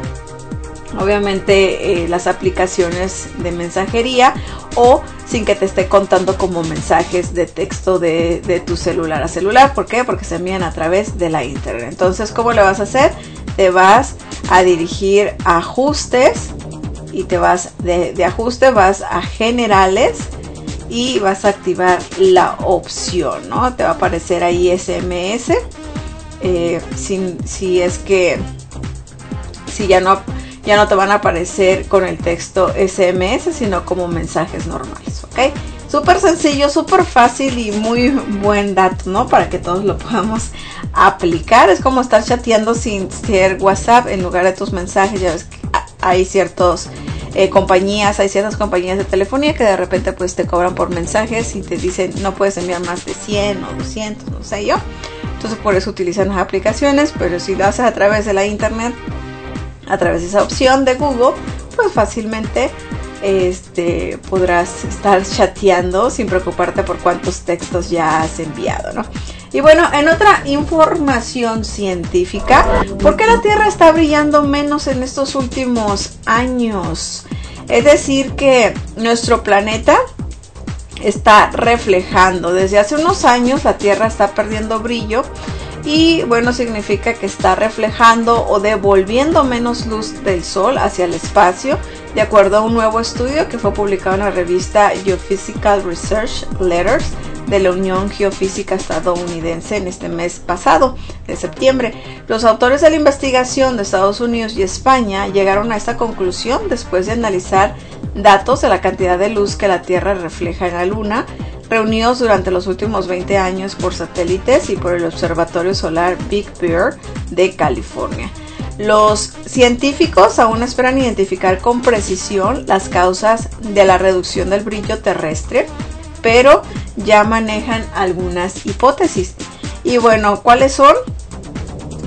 obviamente las aplicaciones de mensajería, o sin que te esté contando como mensajes de texto de tu celular a celular. ¿Por qué? Porque se envían a través de la internet. Entonces, ¿cómo le vas a hacer? Te vas a dirigir a ajustes y te vas de ajuste, vas a generales y vas a activar la opción, ¿no? Te va a aparecer ahí SMS, si ya no te van a aparecer con el texto SMS, sino como mensajes normales, ¿ok? Súper sencillo, súper fácil y muy buen dato, ¿no? Para que todos lo podamos aplicar. Es como estar chateando sin ser WhatsApp en lugar de tus mensajes. Ya ves que hay ciertas compañías de telefonía que de repente pues te cobran por mensajes y te dicen no puedes enviar más de 100 o 200, no sé yo. Entonces por eso utilizan las aplicaciones, pero si lo haces a través de la internet, a través de esa opción de Google, pues fácilmente podrás estar chateando sin preocuparte por cuántos textos ya has enviado, ¿no? Y bueno, en otra información científica, ¿por qué la Tierra está brillando menos en estos últimos años? Es decir, que nuestro planeta está reflejando. Desde hace unos años la Tierra está perdiendo brillo y bueno, significa que está reflejando o devolviendo menos luz del Sol hacia el espacio, de acuerdo a un nuevo estudio que fue publicado en la revista Geophysical Research Letters de la Unión Geofísica Estadounidense en este mes pasado, de septiembre. Los autores de la investigación de Estados Unidos y España llegaron a esta conclusión después de analizar datos de la cantidad de luz que la Tierra refleja en la Luna, reunidos durante los últimos 20 años por satélites y por el Observatorio Solar Big Bear de California. Los científicos aún esperan identificar con precisión las causas de la reducción del brillo terrestre, pero ya manejan algunas hipótesis. Y bueno, ¿cuáles son?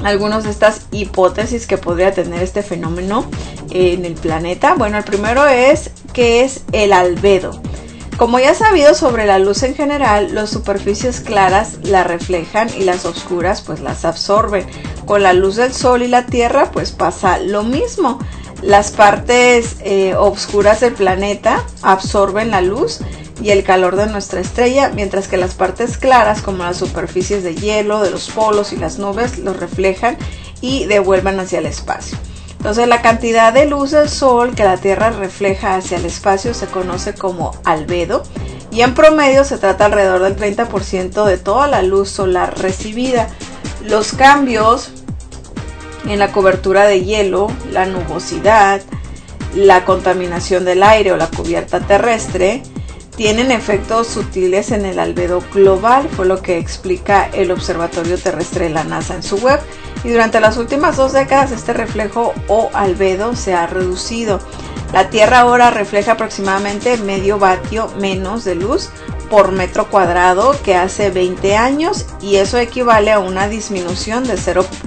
algunas de estas hipótesis que podría tener este fenómeno en el planeta. Bueno, el primero es que es el albedo. Como ya sabido sobre la luz en general, las superficies claras la reflejan y las oscuras pues las absorben. Con la luz del sol y la tierra pues pasa lo mismo. Las partes oscuras del planeta absorben la luz y el calor de nuestra estrella, mientras que las partes claras, como las superficies de hielo, de los polos y las nubes, los reflejan y devuelven hacia el espacio. Entonces, la cantidad de luz del sol que la Tierra refleja hacia el espacio se conoce como albedo, y en promedio se trata alrededor del 30% de toda la luz solar recibida. Los cambios en la cobertura de hielo, la nubosidad, la contaminación del aire o la cubierta terrestre tienen efectos sutiles en el albedo global, fue lo que explica el Observatorio Terrestre de la NASA en su web. Y durante las últimas 2 décadas este reflejo o albedo se ha reducido. La Tierra ahora refleja aproximadamente medio vatio menos de luz por metro cuadrado que hace 20 años, y eso equivale a una disminución de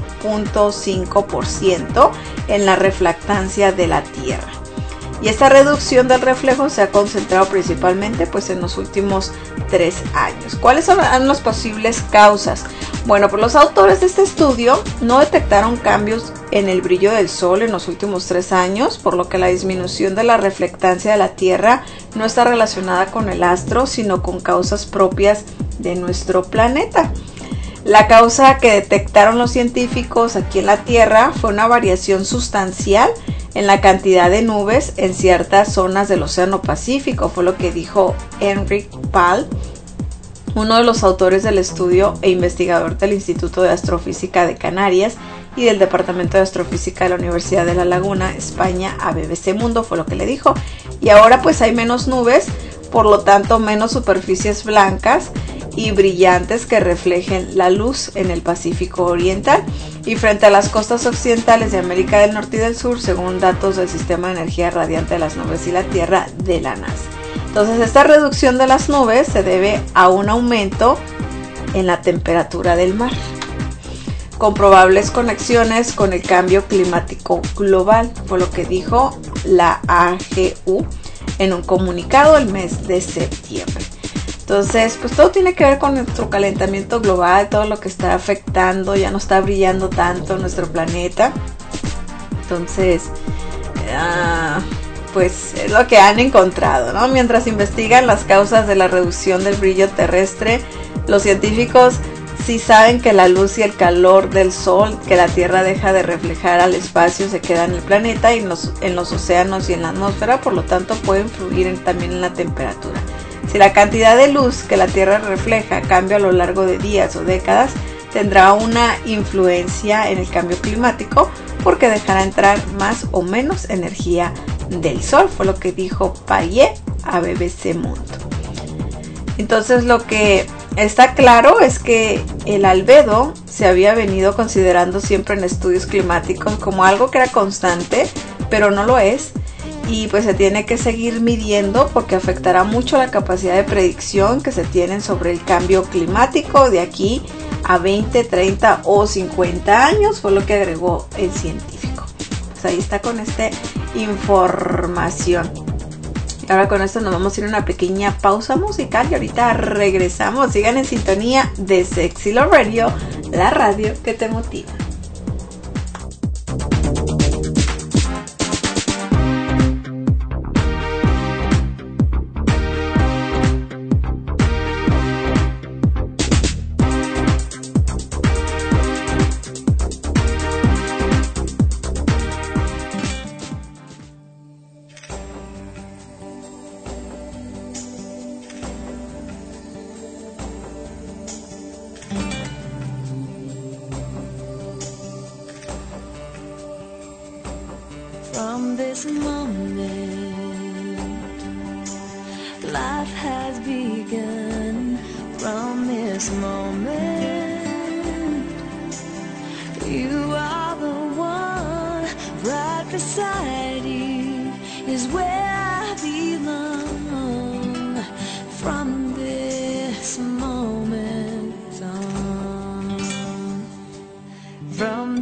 0.5% en la refractancia de la Tierra. Y esta reducción del reflejo se ha concentrado principalmente pues en los últimos 3 años. ¿Cuáles son las posibles causas? Bueno, pues los autores de este estudio no detectaron cambios en el brillo del sol en los últimos 3 años, por lo que la disminución de la reflectancia de la Tierra no está relacionada con el astro, sino con causas propias de nuestro planeta. La causa que detectaron los científicos aquí en la Tierra fue una variación sustancial en la cantidad de nubes en ciertas zonas del Océano Pacífico, fue lo que dijo Enric Pal, uno de los autores del estudio e investigador del Instituto de Astrofísica de Canarias y del Departamento de Astrofísica de la Universidad de La Laguna, España, a BBC Mundo, fue lo que le dijo. Y ahora pues hay menos nubes, por lo tanto menos superficies blancas y brillantes que reflejen la luz en el Pacífico Oriental y frente a las costas occidentales de América del Norte y del Sur, según datos del Sistema de Energía Radiante de las Nubes y la Tierra de la NASA. Entonces, esta reducción de las nubes se debe a un aumento en la temperatura del mar, con probables conexiones con el cambio climático global, fue lo que dijo la AGU en un comunicado el mes de septiembre. Entonces, pues todo tiene que ver con nuestro calentamiento global, todo lo que está afectando, ya no está brillando tanto nuestro planeta. Entonces, pues es lo que han encontrado, ¿no? Mientras investigan las causas de la reducción del brillo terrestre, los científicos sí saben que la luz y el calor del sol que la Tierra deja de reflejar al espacio se queda en el planeta y en los océanos y en la atmósfera, por lo tanto puede influir también en la temperatura. Si la cantidad de luz que la Tierra refleja cambia a lo largo de días o décadas, tendrá una influencia en el cambio climático porque dejará entrar más o menos energía del Sol, fue lo que dijo Payet a BBC Mundo. Entonces, lo que está claro es que el albedo se había venido considerando siempre en estudios climáticos como algo que era constante, pero no lo es. Y pues se tiene que seguir midiendo porque afectará mucho la capacidad de predicción que se tienen sobre el cambio climático de aquí a 20, 30 o 50 años, fue lo que agregó el científico. Pues ahí está con esta información. Y ahora con esto nos vamos a ir a una pequeña pausa musical y ahorita regresamos. Sigan en sintonía de Sexy Love Radio, la radio que te motiva. From this moment, life has begun. From this moment, you are the one. Right beside you is where I belong. From this moment on, from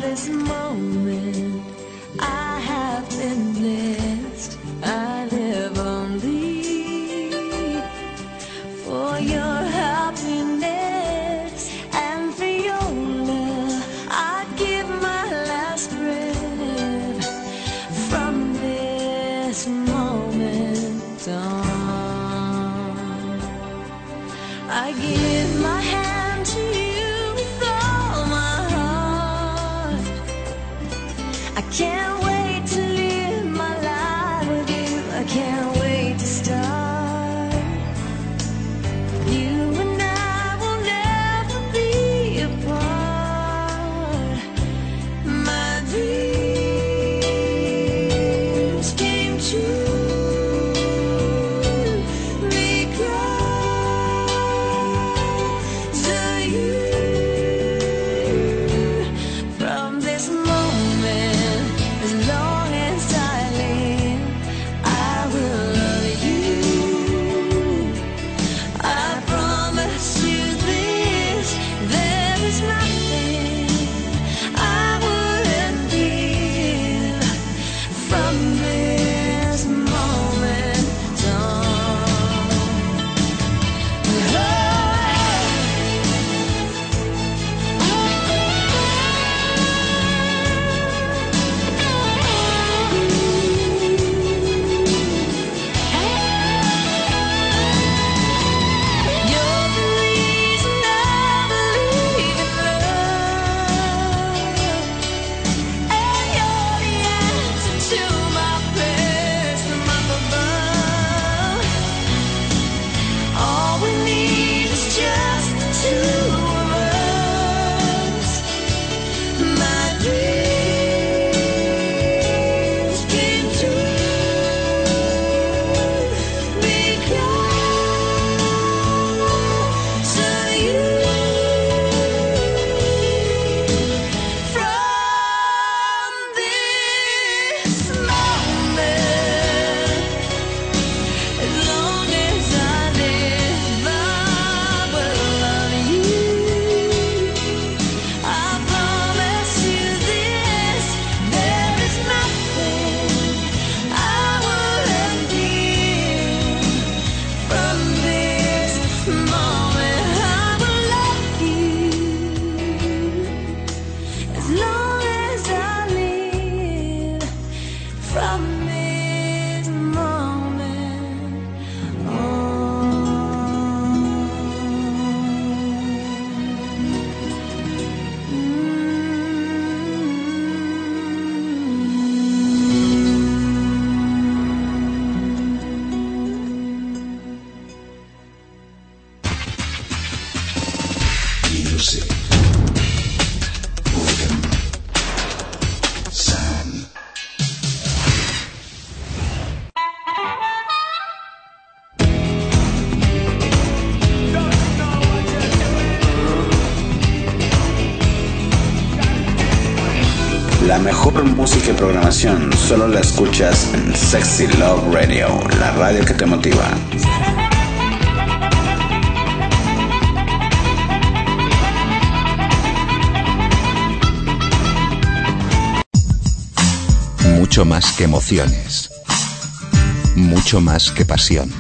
La mejor música y programación solo la escuchas en Sexy Love Radio, la radio que te motiva. Mucho más que emociones, mucho más que pasión.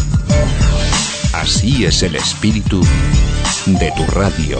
Así es el espíritu de tu radio.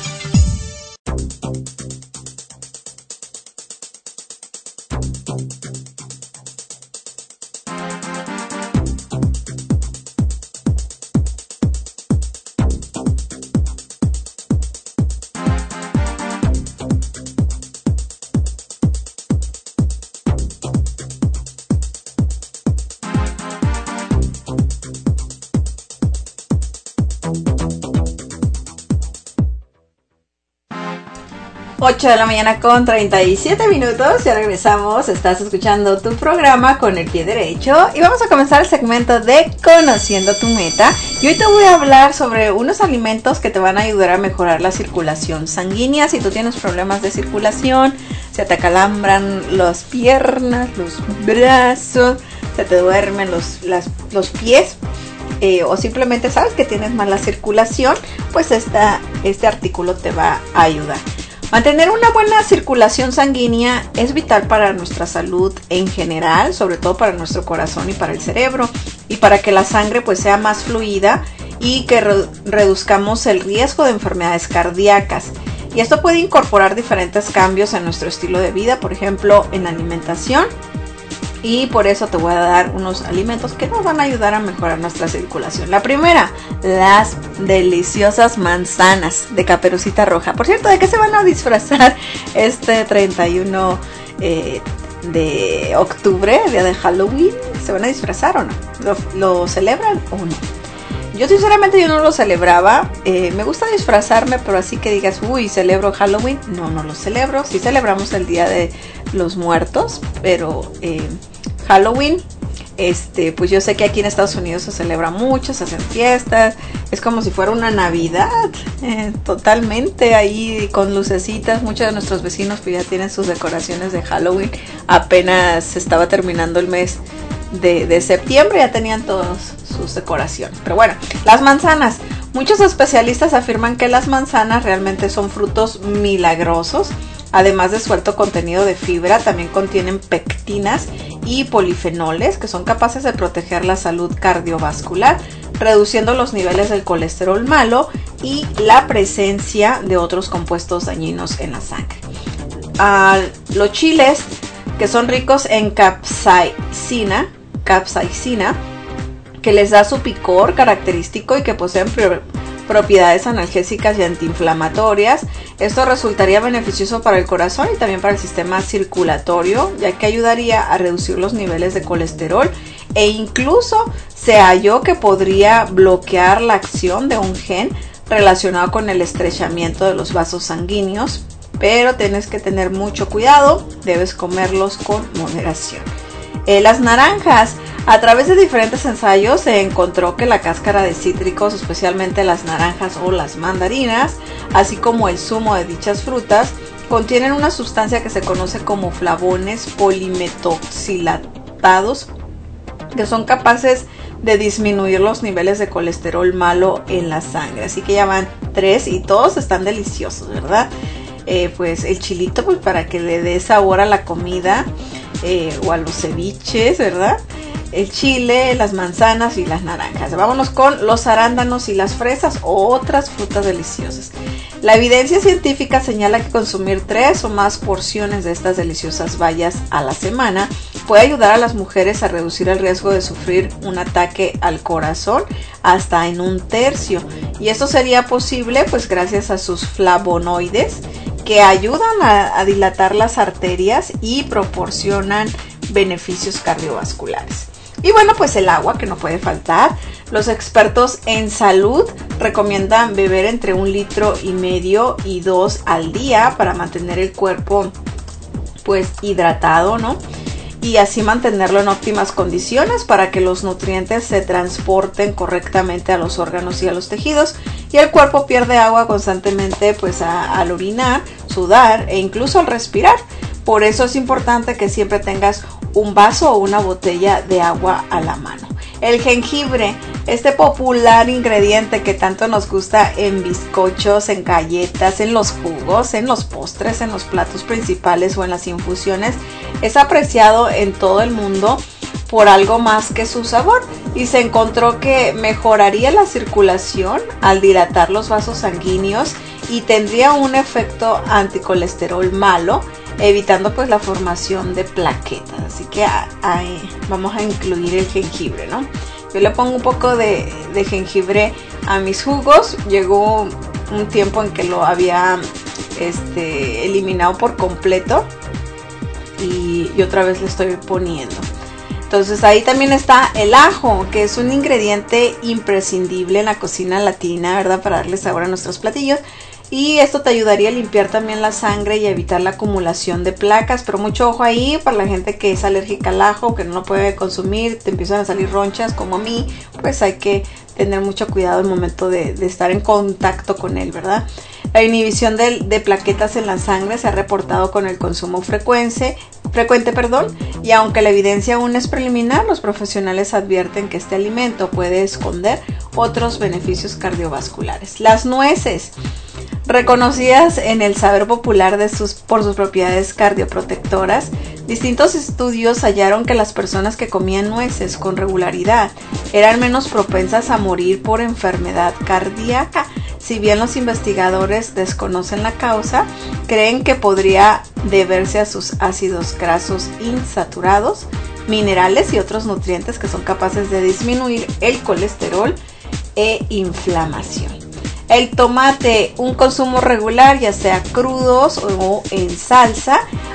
De la mañana con 37 minutos, ya regresamos, estás escuchando tu programa Con el Pie Derecho y vamos a comenzar el segmento de Conociendo tu Meta. Y hoy te voy a hablar sobre unos alimentos que te van a ayudar a mejorar la circulación sanguínea. Si tú tienes problemas de circulación, se te acalambran las piernas, los brazos, se te duermen los pies, o simplemente sabes que tienes mala circulación, pues este artículo te va a ayudar. Mantener una buena circulación sanguínea es vital para nuestra salud en general, sobre todo para nuestro corazón y para el cerebro, y para que la sangre pues sea más fluida y que reduzcamos el riesgo de enfermedades cardíacas. Y esto puede incorporar diferentes cambios en nuestro estilo de vida, por ejemplo en la alimentación. Y por eso te voy a dar unos alimentos que nos van a ayudar a mejorar nuestra circulación. La primera, las deliciosas manzanas de Caperucita Roja. Por cierto, ¿de qué se van a disfrazar este 31 de octubre, día de Halloween, ¿se van a disfrazar o no? ¿Lo celebran o no? Yo sinceramente yo no lo celebraba, me gusta disfrazarme, pero así que digas, uy, celebro Halloween, no lo celebro. Sí celebramos el Día de los Muertos, pero Halloween, pues yo sé que aquí en Estados Unidos se celebra mucho, se hacen fiestas, es como si fuera una Navidad, totalmente ahí con lucecitas. Muchos de nuestros vecinos pues ya tienen sus decoraciones de Halloween, apenas se estaba terminando el mes de septiembre, ya tenían todas sus decoraciones. Pero bueno, las manzanas, muchos especialistas afirman que las manzanas realmente son frutos milagrosos. Además de su alto contenido de fibra, también contienen pectinas y polifenoles que son capaces de proteger la salud cardiovascular, reduciendo los niveles del colesterol malo y la presencia de otros compuestos dañinos en la sangre. Los chiles, que son ricos en capsaicina, que les da su picor característico y que poseen propiedades analgésicas y antiinflamatorias. Esto resultaría beneficioso para el corazón y también para el sistema circulatorio, ya que ayudaría a reducir los niveles de colesterol e incluso se halló que podría bloquear la acción de un gen relacionado con el estrechamiento de los vasos sanguíneos, pero tienes que tener mucho cuidado, debes comerlos con moderación. Las naranjas, a través de diferentes ensayos se encontró que la cáscara de cítricos, especialmente las naranjas o las mandarinas, así como el zumo de dichas frutas, contienen una sustancia que se conoce como flavones polimetoxilatados, que son capaces de disminuir los niveles de colesterol malo en la sangre. Así que ya van 3 y todos están deliciosos, ¿verdad? Pues el chilito, pues para que le dé sabor a la comida, o a los ceviches, ¿verdad? El chile, las manzanas y las naranjas. Vámonos con los arándanos y las fresas, otras frutas deliciosas. La evidencia científica señala que consumir 3 o más porciones de estas deliciosas bayas a la semana puede ayudar a las mujeres a reducir el riesgo de sufrir un ataque al corazón hasta en 1/3. Y esto sería posible pues gracias a sus flavonoides, que ayudan a dilatar las arterias y proporcionan beneficios cardiovasculares. Y bueno, pues el agua, que no puede faltar. Los expertos en salud recomiendan beber entre 1,5 litros y 2 al día para mantener el cuerpo pues hidratado, ¿no? Y así mantenerlo en óptimas condiciones para que los nutrientes se transporten correctamente a los órganos y a los tejidos. Y el cuerpo pierde agua constantemente pues al orinar, sudar e incluso al respirar. Por eso es importante que siempre tengas un vaso o una botella de agua a la mano. El jengibre, este popular ingrediente que tanto nos gusta en bizcochos, en galletas, en los jugos, en los postres, en los platos principales o en las infusiones, es apreciado en todo el mundo por algo más que su sabor, y se encontró que mejoraría la circulación al dilatar los vasos sanguíneos y tendría un efecto anticolesterol malo, evitando pues la formación de plaquetas. Así que vamos a incluir el jengibre, ¿no? Yo le pongo un poco de jengibre a mis jugos. Llegó un tiempo en que lo había eliminado por completo y otra vez le estoy poniendo. Entonces ahí también está el ajo, que es un ingrediente imprescindible en la cocina latina, ¿verdad? Para darle sabor a nuestros platillos. Y esto te ayudaría a limpiar también la sangre y a evitar la acumulación de placas. Pero mucho ojo ahí para la gente que es alérgica al ajo, que no lo puede consumir, te empiezan a salir ronchas como a mí. Pues hay que tener mucho cuidado al momento de estar en contacto con él, ¿verdad? La inhibición de plaquetas en la sangre se ha reportado con el consumo frecuente, y aunque la evidencia aún es preliminar, los profesionales advierten que este alimento puede esconder otros beneficios cardiovasculares. Las nueces, reconocidas en el saber popular por sus propiedades cardioprotectoras, distintos estudios hallaron que las personas que comían nueces con regularidad eran menos propensas a morir por enfermedad cardíaca. Si bien los investigadores desconocen la causa, creen que podría deberse a sus ácidos grasos insaturados, minerales y otros nutrientes que son capaces de disminuir el colesterol e inflamación. El tomate, un consumo regular, ya sea crudos o en salsa,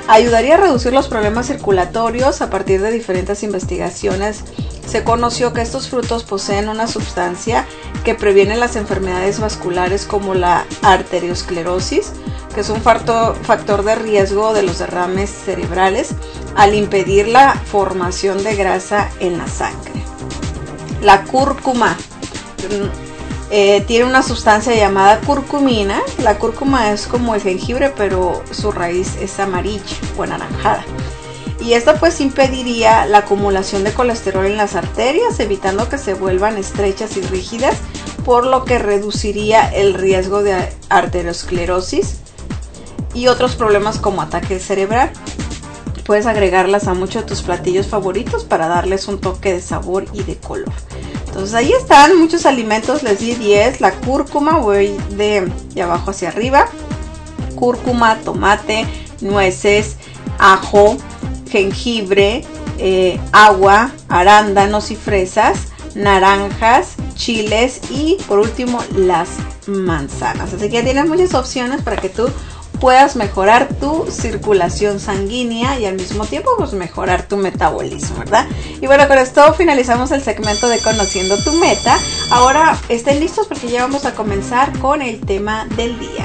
Ayudaría a reducir los problemas circulatorios. A partir de diferentes investigaciones se conoció que estos frutos poseen una sustancia que previene las enfermedades vasculares como la arteriosclerosis, que es un factor de riesgo de los derrames cerebrales al impedir la formación de grasa en la sangre. La cúrcuma tiene una sustancia llamada curcumina. La cúrcuma es como el jengibre, pero su raíz es amarilla o anaranjada. Y esta pues impediría la acumulación de colesterol en las arterias, evitando que se vuelvan estrechas y rígidas, por lo que reduciría el riesgo de arteriosclerosis y otros problemas como ataque cerebral. Puedes agregarlas a muchos de tus platillos favoritos para darles un toque de sabor y de color. Entonces ahí están muchos alimentos, les di 10. La cúrcuma, voy de abajo hacia arriba. Cúrcuma, tomate, nueces, ajo, jengibre, agua, arándanos y fresas, naranjas, chiles y por último las manzanas. Así que tienes muchas opciones para que tú puedas mejorar tu circulación sanguínea y al mismo tiempo pues mejorar tu metabolismo, ¿verdad? Y bueno, con esto finalizamos el segmento de Conociendo tu Meta. Ahora estén listos porque ya vamos a comenzar con el tema del día.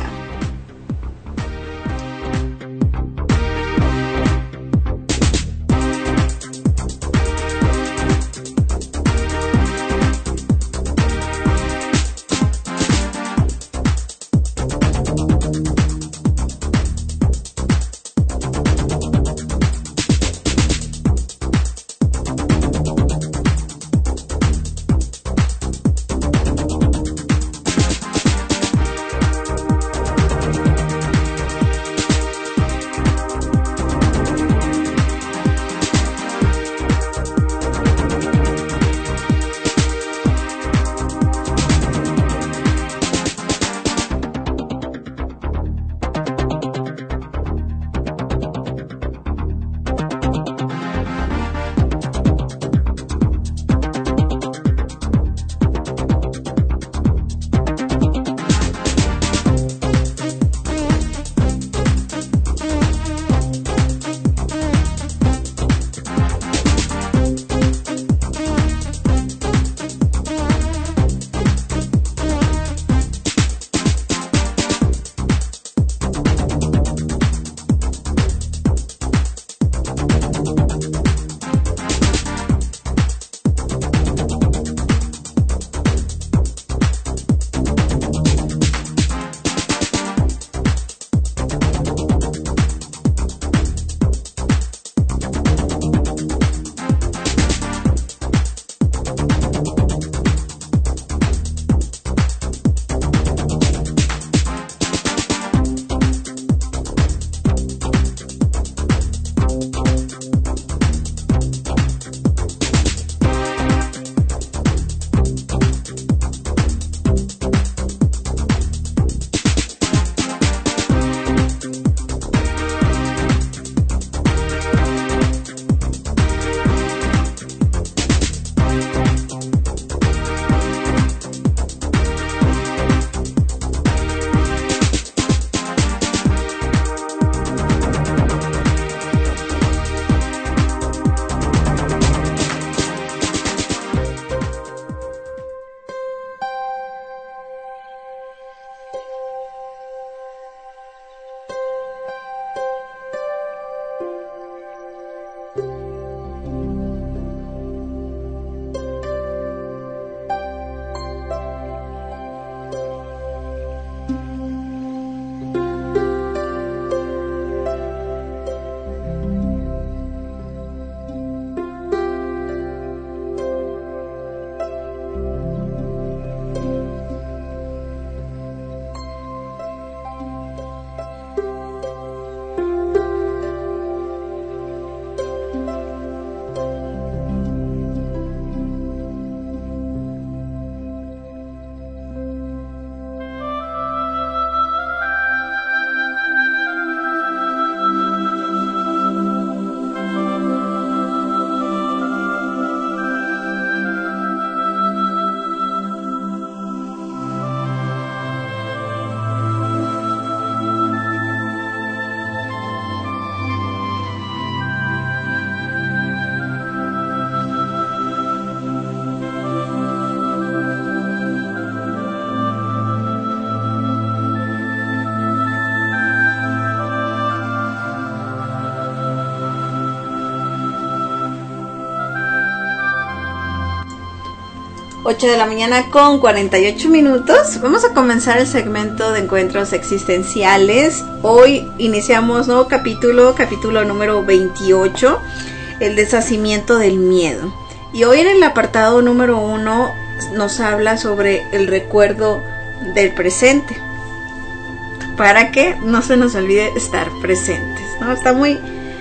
8 de la mañana con 48 minutos. Vamos a comenzar el segmento de encuentros existenciales. Hoy iniciamos nuevo capítulo número 28, el deshacimiento del miedo. Y hoy en el apartado número 1 nos habla sobre el recuerdo del presente, para que no se nos olvide estar presentes, ¿no? Está muy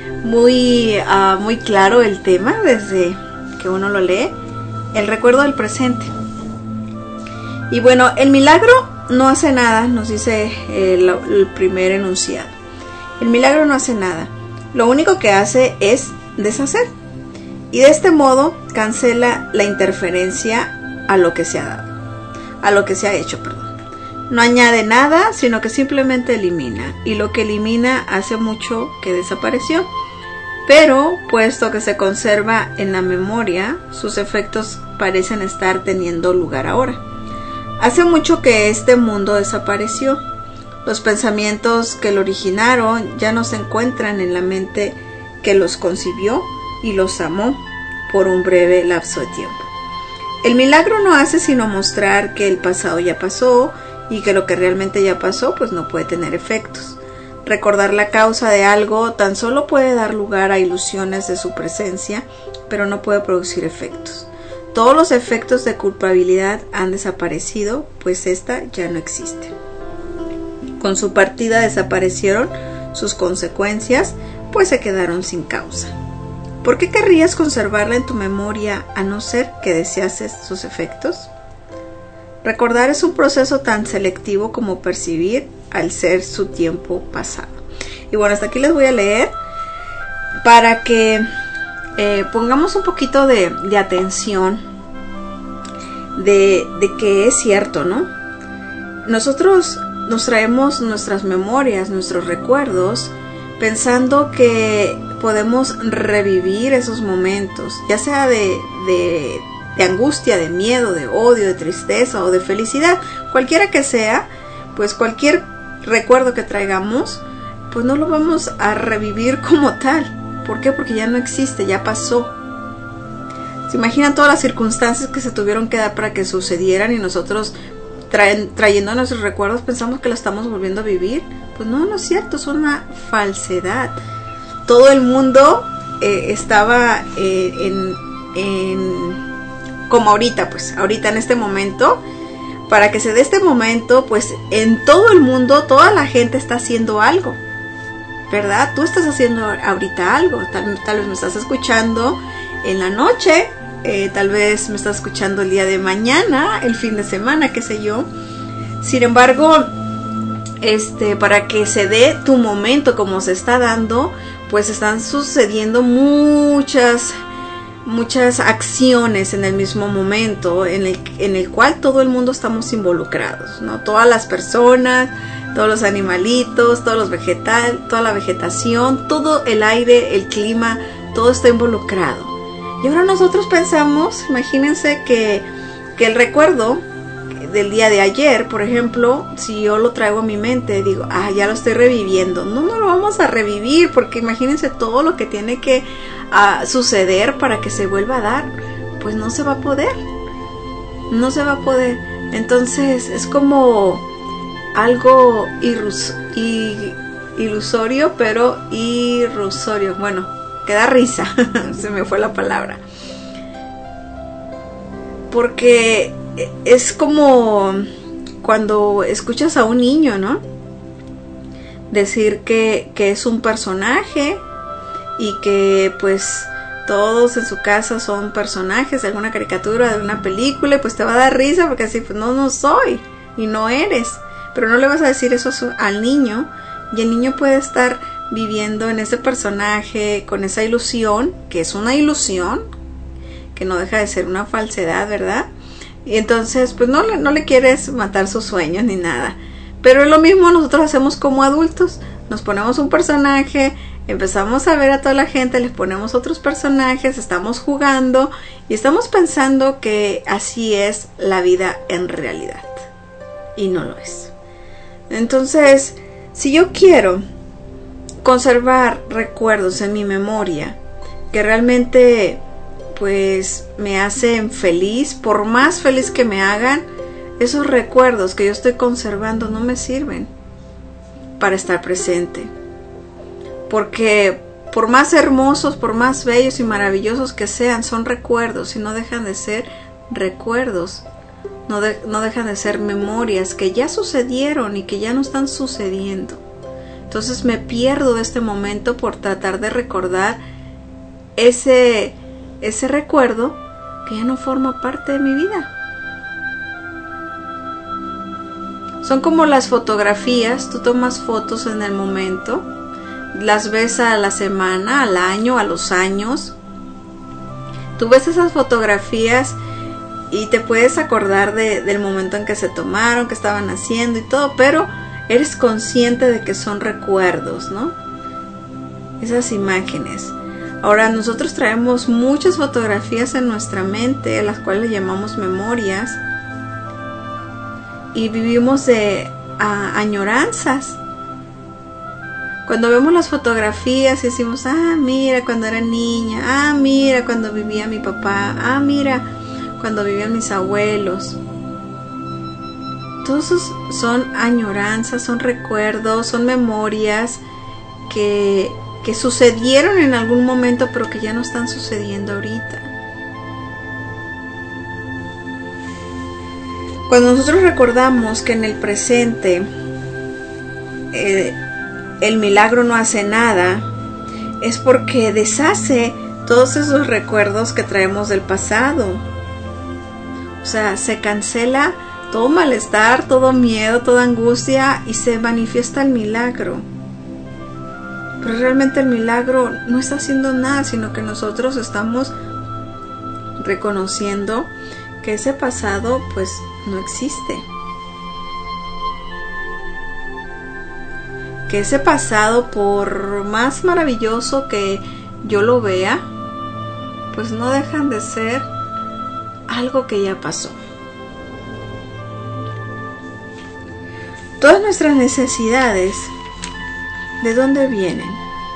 claro el tema desde que uno lo lee. El recuerdo del presente. Y bueno, el milagro no hace nada, nos dice el primer enunciado. El milagro no hace nada. Lo único que hace es deshacer. Y de este modo cancela la interferencia a lo que se ha dado. A lo que se ha hecho, perdón. No añade nada, sino que simplemente elimina. Y lo que elimina hace mucho que desapareció. Pero, puesto que se conserva en la memoria, sus efectos parecen estar teniendo lugar ahora. Hace mucho que este mundo desapareció. Los pensamientos que lo originaron ya no se encuentran en la mente que los concibió y los amó por un breve lapso de tiempo. El milagro no hace sino mostrar que el pasado ya pasó y que lo que realmente ya pasó pues no puede tener efectos. Recordar la causa de algo tan solo puede dar lugar a ilusiones de su presencia, pero no puede producir efectos. Todos los efectos de culpabilidad han desaparecido, pues ésta ya no existe. Con su partida desaparecieron sus consecuencias, pues se quedaron sin causa. ¿Por qué querrías conservarla en tu memoria a no ser que deseases sus efectos? Recordar es un proceso tan selectivo como percibir al ser su tiempo pasado. Y bueno, hasta aquí les voy a leer para que pongamos un poquito de atención de que es cierto, ¿no? Nosotros nos traemos nuestras memorias, nuestros recuerdos, pensando que podemos revivir esos momentos, ya sea de angustia, de miedo, de odio, de tristeza o de felicidad, cualquiera que sea, pues cualquier recuerdo que traigamos, pues no lo vamos a revivir como tal. ¿Por qué? Porque ya no existe, ya pasó. ¿Se imaginan todas las circunstancias que se tuvieron que dar para que sucedieran y nosotros trayendo nuestros recuerdos pensamos que lo estamos volviendo a vivir? Pues no es cierto, es una falsedad. Todo el mundo estaba como ahorita, pues ahorita en este momento. Para que se dé este momento, pues en todo el mundo, toda la gente está haciendo algo, ¿verdad? Tú estás haciendo ahorita algo, tal vez me estás escuchando en la noche, tal vez me estás escuchando el día de mañana, el fin de semana, qué sé yo. Sin embargo, para que se dé tu momento como se está dando, pues están sucediendo muchas acciones en el mismo momento en el cual todo el mundo estamos involucrados, ¿no? Todas las personas, todos los animalitos, toda la vegetación, todo el aire, el clima, todo está involucrado. Y ahora nosotros pensamos, imagínense que el recuerdo del día de ayer, por ejemplo, si yo lo traigo a mi mente, digo, ya lo estoy reviviendo. No lo vamos a revivir, porque imagínense todo lo que tiene que suceder para que se vuelva a dar. Pues no se va a poder. No se va a poder. Entonces es como algo ilusorio, pero irrisorio. Bueno, que da risa. Se me fue la palabra. Porque es como cuando escuchas a un niño, ¿no? Decir que es un personaje y que pues todos en su casa son personajes de alguna caricatura, de una película, y pues te va a dar risa porque así, pues no soy y no eres. Pero no le vas a decir eso al niño, y el niño puede estar viviendo en ese personaje con esa ilusión, que es una ilusión, que no deja de ser una falsedad, ¿verdad? Y entonces pues no le quieres matar sus sueños ni nada. Pero es lo mismo nosotros hacemos como adultos. Nos ponemos un personaje, empezamos a ver a toda la gente, les ponemos otros personajes, estamos jugando y estamos pensando que así es la vida en realidad. Y no lo es. Entonces, si yo quiero conservar recuerdos en mi memoria que realmente pues me hacen feliz, por más feliz que me hagan, esos recuerdos que yo estoy conservando no me sirven para estar presente. Porque por más hermosos, por más bellos y maravillosos que sean, son recuerdos y no dejan de ser recuerdos. No dejan de ser memorias que ya sucedieron y que ya no están sucediendo. Entonces me pierdo de este momento por tratar de recordar ese recuerdo que ya no forma parte de mi vida. Son como las fotografías, tú tomas fotos en el momento, las ves a la semana, al año, a los años. Tú ves esas fotografías y te puedes acordar del momento en que se tomaron, que estaban haciendo y todo, pero eres consciente de que son recuerdos, ¿no? Esas imágenes. Ahora nosotros traemos muchas fotografías en nuestra mente, las cuales llamamos memorias, y vivimos de añoranzas. Cuando vemos las fotografías y decimos, mira cuando era niña, mira cuando vivía mi papá, mira cuando vivían mis abuelos. Todos esos son añoranzas, son recuerdos, son memorias que sucedieron en algún momento, pero que ya no están sucediendo ahorita. Cuando nosotros recordamos que en el presente el milagro no hace nada, es porque deshace todos esos recuerdos que traemos del pasado. O sea, se cancela todo malestar, todo miedo, toda angustia y se manifiesta el milagro. Pero realmente el milagro no está haciendo nada, sino que nosotros estamos reconociendo que ese pasado pues no existe. Que ese pasado, por más maravilloso que yo lo vea, pues no dejan de ser algo que ya pasó. Todas nuestras necesidades, ¿de dónde vienen?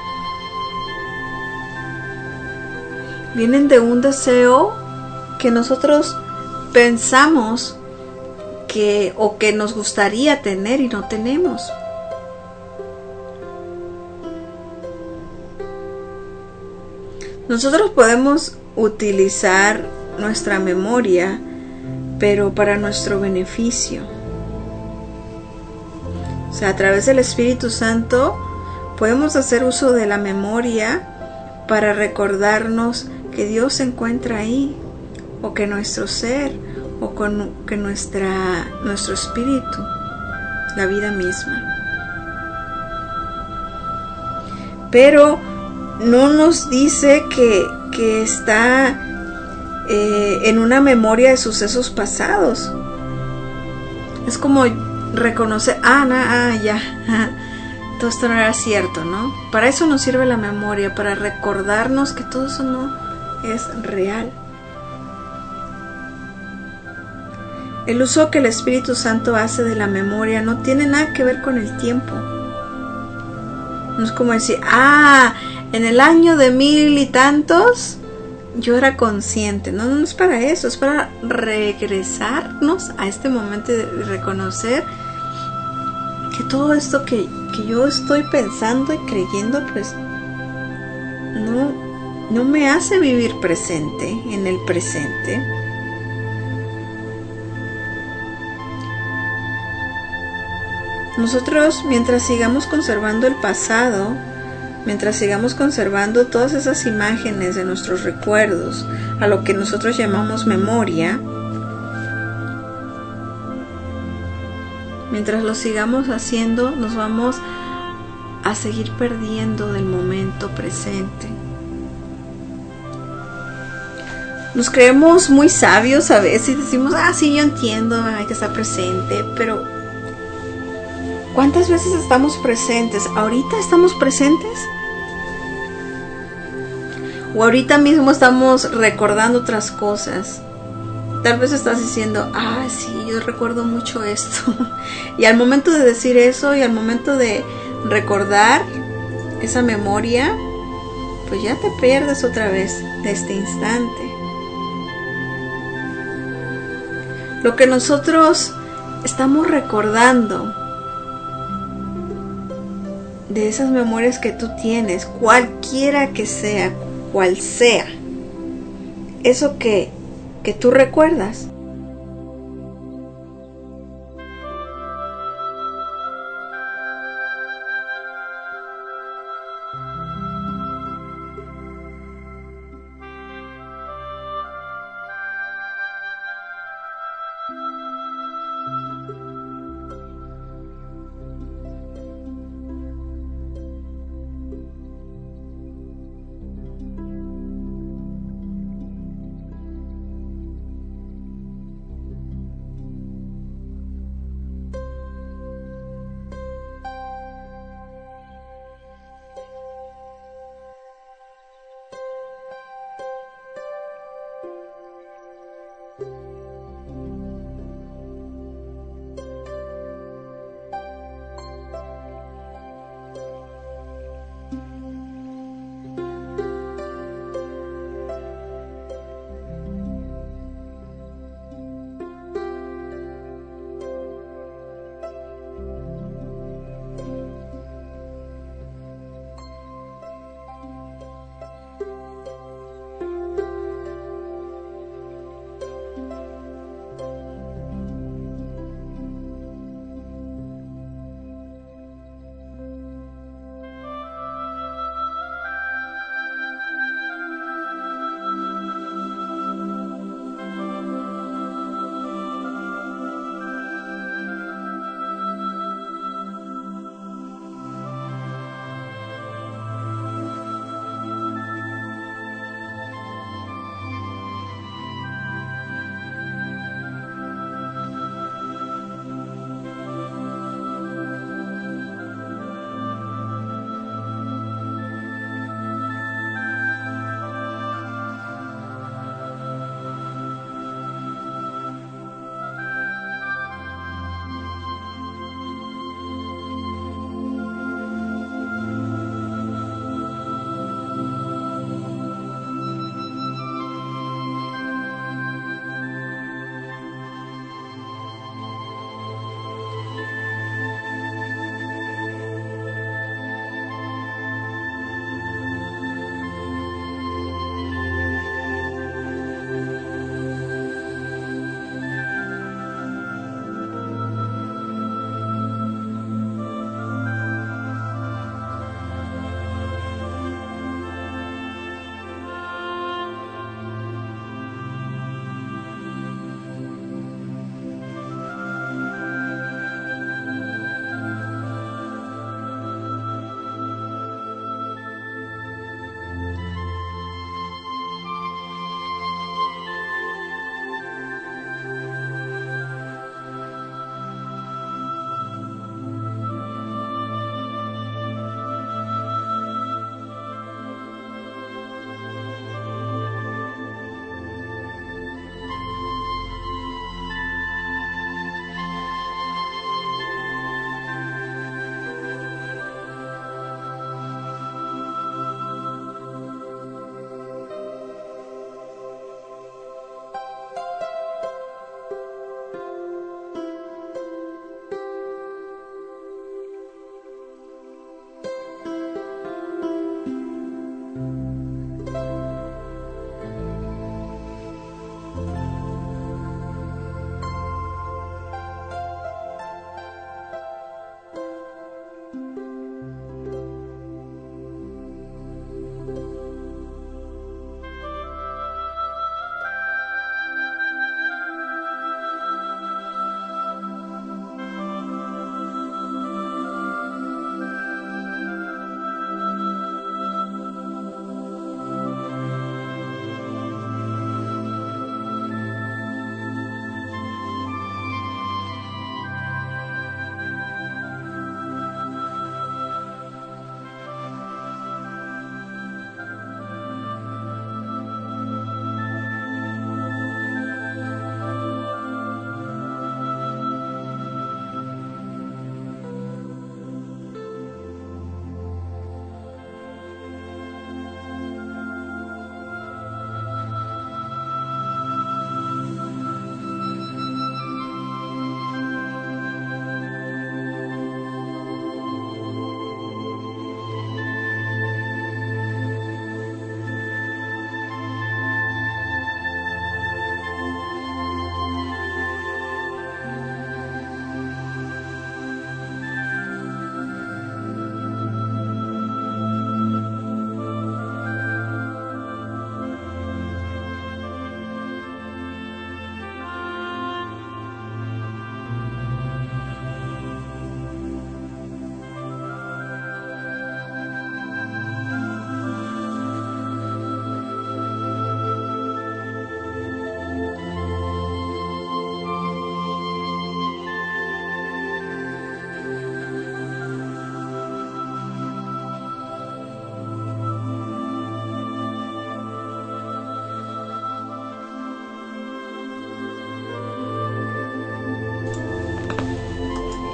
Vienen de un deseo que nosotros pensamos que nos gustaría tener y no tenemos. Nosotros podemos utilizar nuestra memoria, pero para nuestro beneficio. O sea, a través del Espíritu Santo podemos hacer uso de la memoria para recordarnos que Dios se encuentra ahí, o que nuestro ser, o que nuestro espíritu, la vida misma. Pero no nos dice que está en una memoria de sucesos pasados. Es como reconocer, todo esto no era cierto, ¿no? Para eso nos sirve la memoria, para recordarnos que todo eso no es real. El uso que el Espíritu Santo hace de la memoria no tiene nada que ver con el tiempo. No es como decir, en el año de 1000 y tantos yo era consciente. No es para eso, es para regresarnos a este momento y reconocer que todo esto que yo estoy pensando y creyendo, pues no me hace vivir presente, en el presente. Nosotros, mientras sigamos conservando el pasado, mientras sigamos conservando todas esas imágenes de nuestros recuerdos, a lo que nosotros llamamos memoria, mientras lo sigamos haciendo, nos vamos a seguir perdiendo del momento presente. Nos creemos muy sabios a veces y decimos, sí, yo entiendo, hay que estar presente, pero ¿cuántas veces estamos presentes? ¿Ahorita estamos presentes? ¿O ahorita mismo estamos recordando otras cosas? Tal vez estás diciendo, sí, yo recuerdo mucho esto. Y al momento de decir eso y al momento de recordar esa memoria, pues ya te pierdes otra vez de este instante. lo que nosotros estamos recordando de esas memorias que tú tienes, cualquiera que sea, cual sea, eso que tú recuerdas.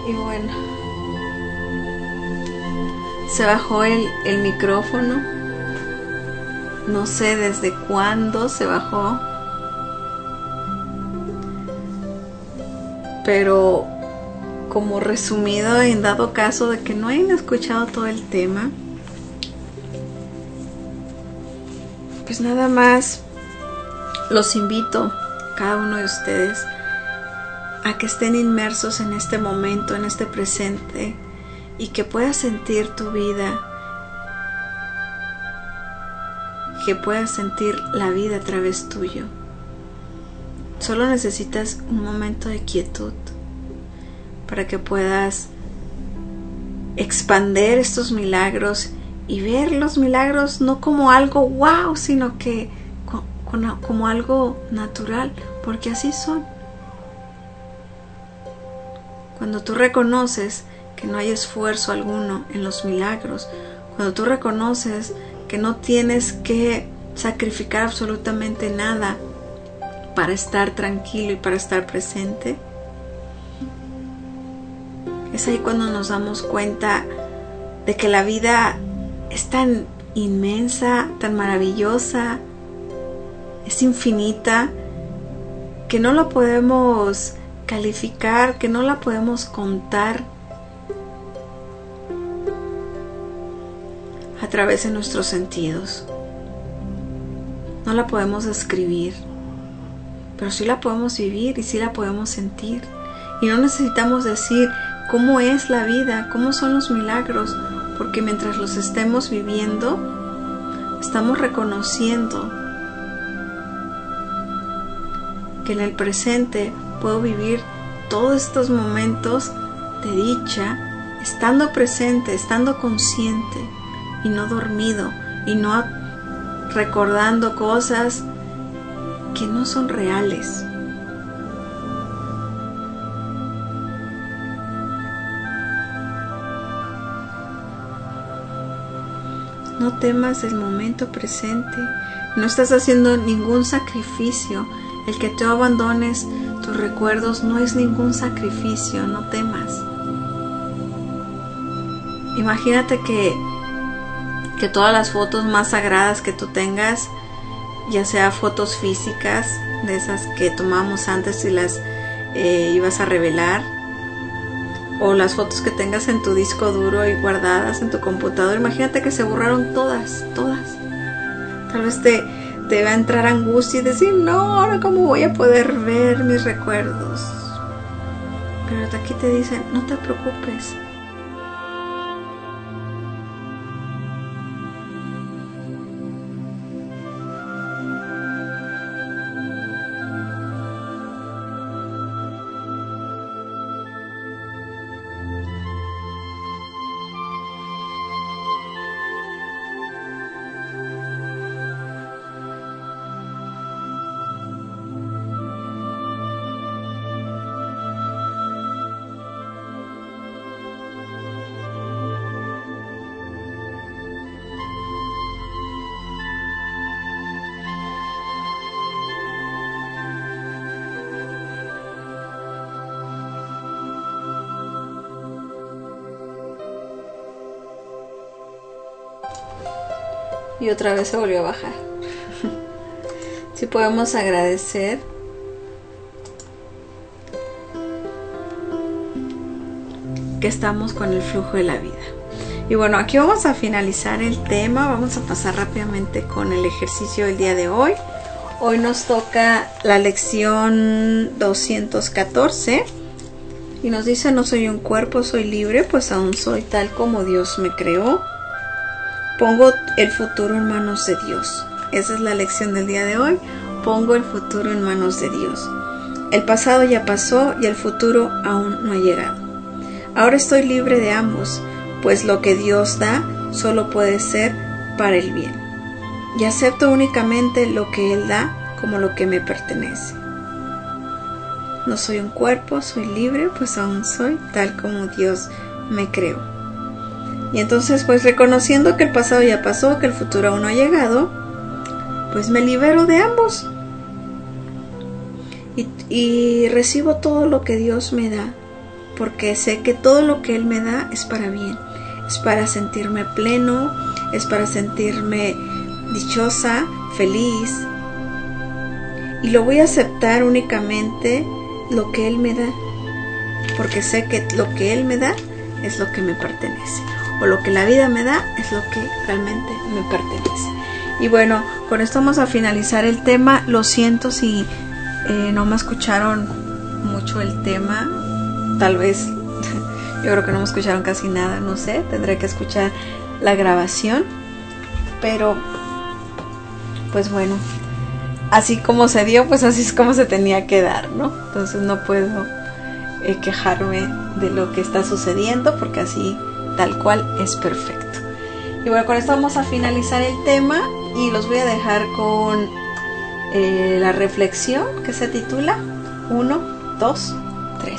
Y bueno, se bajó el micrófono. No sé desde cuándo se bajó, pero como resumido, en dado caso de que no hayan escuchado todo el tema, pues nada más los invito, cada uno de ustedes, a que estén inmersos en este momento, en este presente, y que puedas sentir tu vida, que puedas sentir la vida a través tuyo. Solo necesitas un momento de quietud para que puedas expander estos milagros y ver los milagros no como algo wow, sino que como algo natural, porque así son. Cuando tú reconoces que no hay esfuerzo alguno en los milagros, cuando tú reconoces que no tienes que sacrificar absolutamente nada para estar tranquilo y para estar presente, es ahí cuando nos damos cuenta de que la vida es tan inmensa, tan maravillosa, es infinita, que no la podemos calificar, que no la podemos contar a través de nuestros sentidos. No la podemos describir, pero sí la podemos vivir y sí la podemos sentir. Y no necesitamos decir cómo es la vida, cómo son los milagros, porque mientras los estemos viviendo, estamos reconociendo que en el presente puedo vivir todos estos momentos de dicha, estando presente, estando consciente y no dormido, y no recordando cosas que no son reales. No temas el momento presente. No estás haciendo ningún sacrificio. El que tú abandones tus recuerdos no es ningún sacrificio. No temas. Imagínate que todas las fotos más sagradas que tú tengas, ya sea fotos físicas, de esas que tomamos antes y las ibas a revelar, o las fotos que tengas en tu disco duro y guardadas en tu computadora, imagínate que se borraron todas. Tal vez te va a entrar angustia y decir, no, ahora cómo voy a poder ver mis recuerdos. Pero aquí te dicen, no te preocupes. Y otra vez se volvió a bajar. Si podemos agradecer que estamos con el flujo de la vida. Y bueno, aquí vamos a finalizar el tema. Vamos a pasar rápidamente con el ejercicio del día de hoy. Hoy nos toca la lección 214 y nos dice: no soy un cuerpo, soy libre, pues aún soy tal como Dios me creó. Pongo el futuro en manos de Dios. Esa es la lección del día de hoy. Pongo el futuro en manos de Dios. El pasado ya pasó y el futuro aún no ha llegado. Ahora estoy libre de ambos, pues lo que Dios da solo puede ser para el bien. Y acepto únicamente lo que Él da como lo que me pertenece. No soy un cuerpo, soy libre, pues aún soy tal como Dios me creó. Y entonces, pues reconociendo que el pasado ya pasó, que el futuro aún no ha llegado, pues me libero de ambos. Y recibo todo lo que Dios me da. porque sé que todo lo que Él me da es para bien, es para sentirme pleno, es para sentirme dichosa, feliz, y lo voy a aceptar únicamente lo que Él me da, porque sé que lo que Él me da es lo que me pertenece, o lo que la vida me da es lo que realmente me pertenece. Y bueno, con esto vamos a finalizar el tema. Lo siento si no me escucharon mucho el tema, tal vez yo creo que no me escucharon casi nada, no sé, tendré que escuchar la grabación, pero pues bueno, así como se dio, pues así es como se tenía que dar, ¿no? Entonces no puedo quejarme de lo que está sucediendo, porque así tal cual es perfecto. Y bueno, con esto vamos a finalizar el tema y los voy a dejar con la reflexión que se titula 1, 2, 3.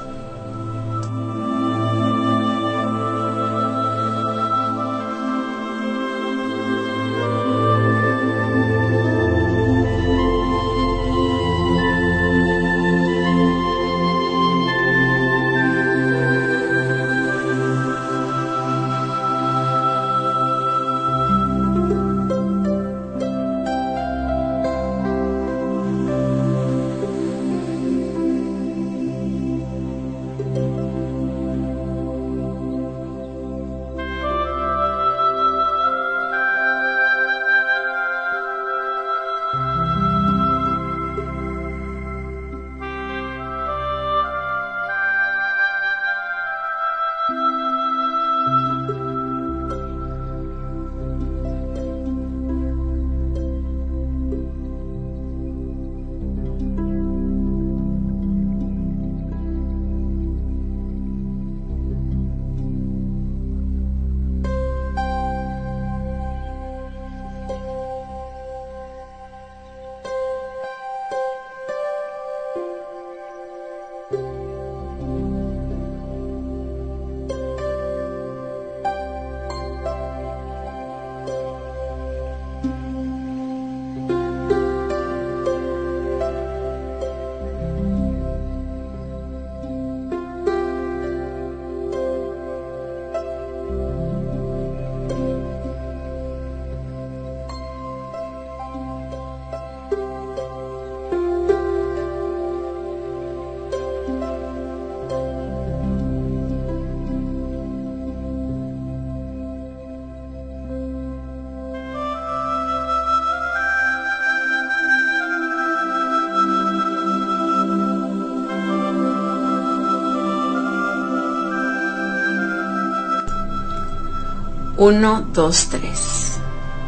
Uno, dos, tres.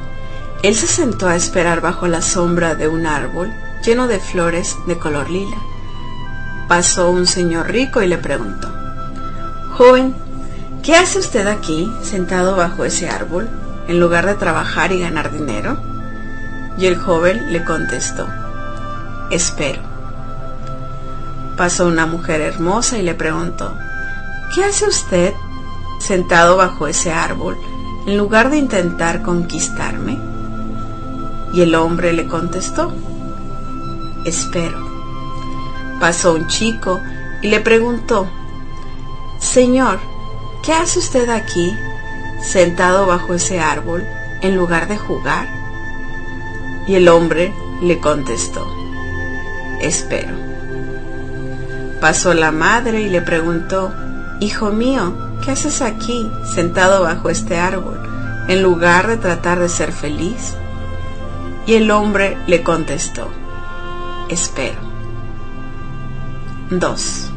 Él se sentó a esperar bajo la sombra de un árbol lleno de flores de color lila. Pasó un señor rico y le preguntó: «Joven, ¿qué hace usted aquí, sentado bajo ese árbol, en lugar de trabajar y ganar dinero?» Y el joven le contestó: «Espero». Pasó una mujer hermosa y le preguntó: «¿Qué hace usted, sentado bajo ese árbol, en lugar de intentar conquistarme?» Y el hombre le contestó: «Espero». Pasó un chico y le preguntó: «Señor, ¿qué hace usted aquí, sentado bajo ese árbol, en lugar de jugar?» Y el hombre le contestó: «Espero». Pasó la madre y le preguntó: «Hijo mío, ¿qué haces aquí, sentado bajo este árbol, en lugar de tratar de ser feliz?» Y el hombre le contestó: «Espero». 2.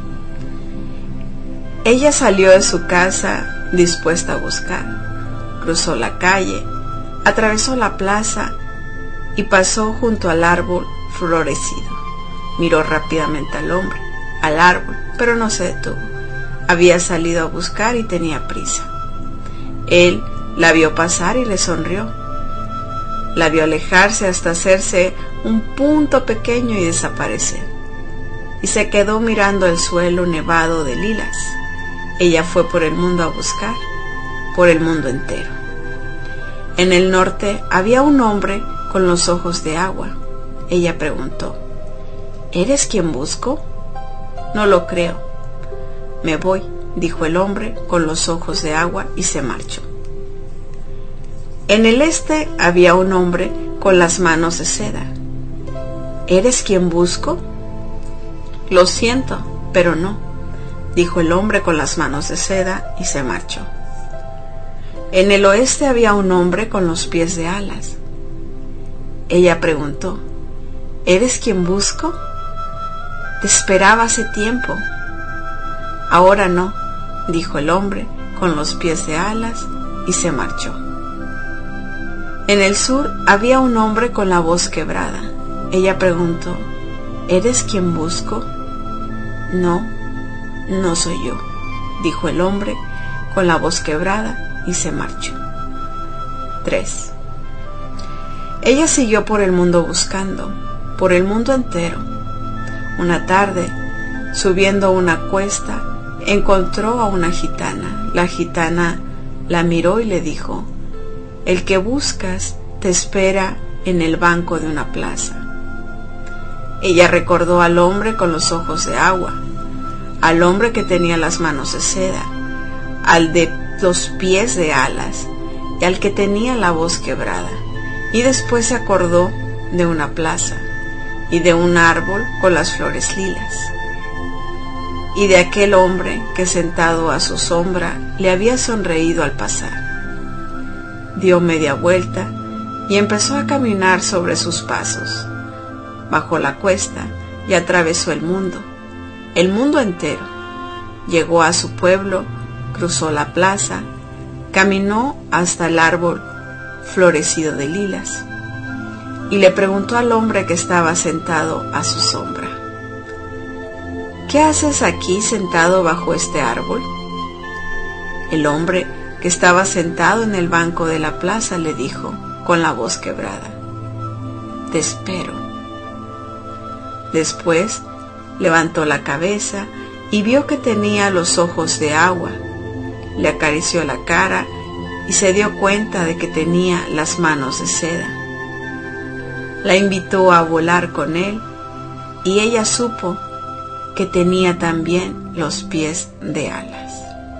Ella salió de su casa dispuesta a buscar. Cruzó la calle, atravesó la plaza y pasó junto al árbol florecido. Miró rápidamente al árbol, pero no se detuvo. Había salido a buscar y tenía prisa. Él la vio pasar y le sonrió. La vio alejarse hasta hacerse un punto pequeño y desaparecer. Y se quedó mirando el suelo nevado de lilas. Ella fue por el mundo a buscar, por el mundo entero. En el norte había un hombre con los ojos de agua. Ella preguntó: «¿Eres quien busco?» «No lo creo». Me voy, dijo el hombre con los ojos de agua y se marchó. En el este había un hombre con las manos de seda. ¿Eres quien busco? Lo siento, pero no, dijo el hombre con las manos de seda y se marchó. En el oeste había un hombre con los pies de alas. Ella preguntó, ¿eres quien busco? Te esperaba hace tiempo. Ahora no, dijo el hombre con los pies de alas y se marchó. En el sur había un hombre con la voz quebrada. Ella preguntó, ¿eres quien busco? No, no soy yo, dijo el hombre con la voz quebrada y se marchó. 3. Ella siguió por el mundo buscando, por el mundo entero. Una tarde, subiendo una cuesta, encontró a una gitana. La gitana la miró y le dijo, el que buscas te espera en el banco de una plaza. Ella recordó al hombre con los ojos de agua, al hombre que tenía las manos de seda, al de los pies de alas y al que tenía la voz quebrada. Y después se acordó de una plaza y de un árbol con las flores lilas y de aquel hombre que sentado a su sombra le había sonreído al pasar. Dio media vuelta y empezó a caminar sobre sus pasos. Bajó la cuesta y atravesó el mundo entero. Llegó a su pueblo, cruzó la plaza, caminó hasta el árbol florecido de lilas y le preguntó al hombre que estaba sentado a su sombra, ¿qué haces aquí sentado bajo este árbol? El hombre que estaba sentado en el banco de la plaza le dijo con la voz quebrada, te espero. Después levantó la cabeza y vio que tenía los ojos de agua. Le acarició la cara y se dio cuenta de que tenía las manos de seda. La invitó a volar con él y ella supo que tenía también los pies de alas.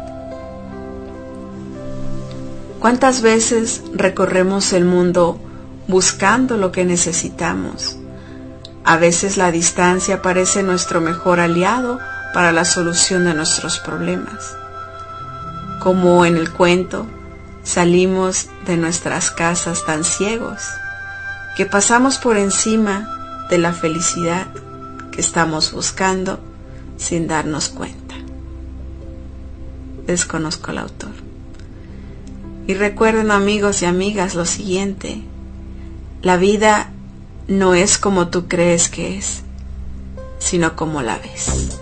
¿Cuántas veces recorremos el mundo buscando lo que necesitamos? A veces la distancia parece nuestro mejor aliado para la solución de nuestros problemas. Como en el cuento, salimos de nuestras casas tan ciegos que pasamos por encima de la felicidad que estamos buscando sin darnos cuenta. Desconozco al autor. Y recuerden, amigos y amigas, lo siguiente: la vida no es como tú crees que es, sino como la ves.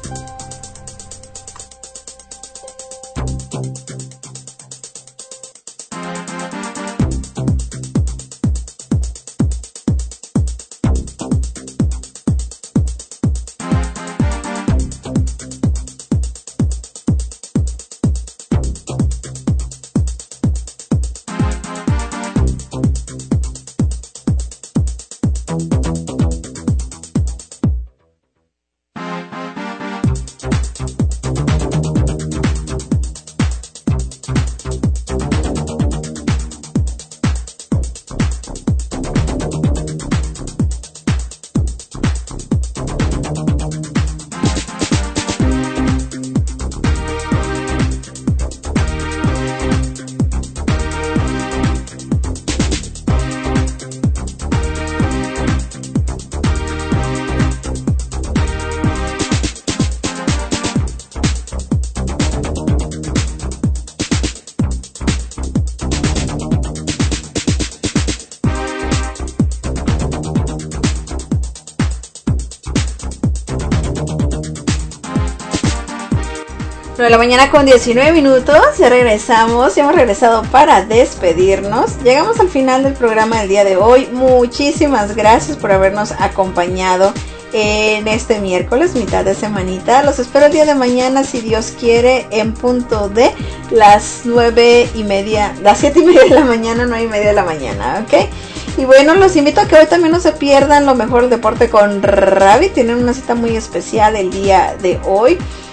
De la mañana con 19 minutos, ya hemos regresado para despedirnos. Llegamos al final del programa del día de hoy. Muchísimas gracias por habernos acompañado en este miércoles, mitad de semanita. Los espero el día de mañana, si Dios quiere, en punto de las 9:30, las 7:30 de la mañana, 9:30 de la mañana, ¿ok? Y bueno, los invito a que hoy también no se pierdan lo mejor del deporte con Ravi. Tienen una cita muy especial el día de hoy.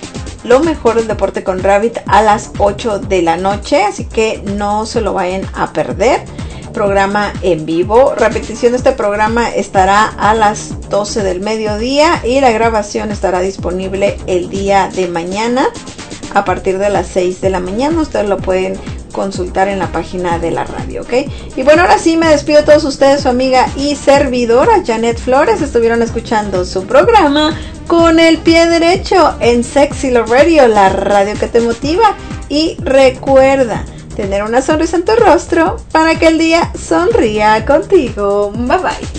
lo mejor del deporte con Rabbit a las 8 de la noche, así que no se lo vayan a perder. Programa en vivo. Repetición de este programa estará a las 12 del mediodía y la grabación estará disponible el día de mañana a partir de las 6 de la mañana. Ustedes lo pueden consultar en la página de la radio, ¿ok? Y bueno, ahora sí me despido de todos ustedes, su amiga y servidora Janet Flores. Estuvieron escuchando su programa Con el Pie Derecho en Sexy Love Radio, la radio que te motiva. Y recuerda tener una sonrisa en tu rostro para que el día sonría contigo. Bye bye.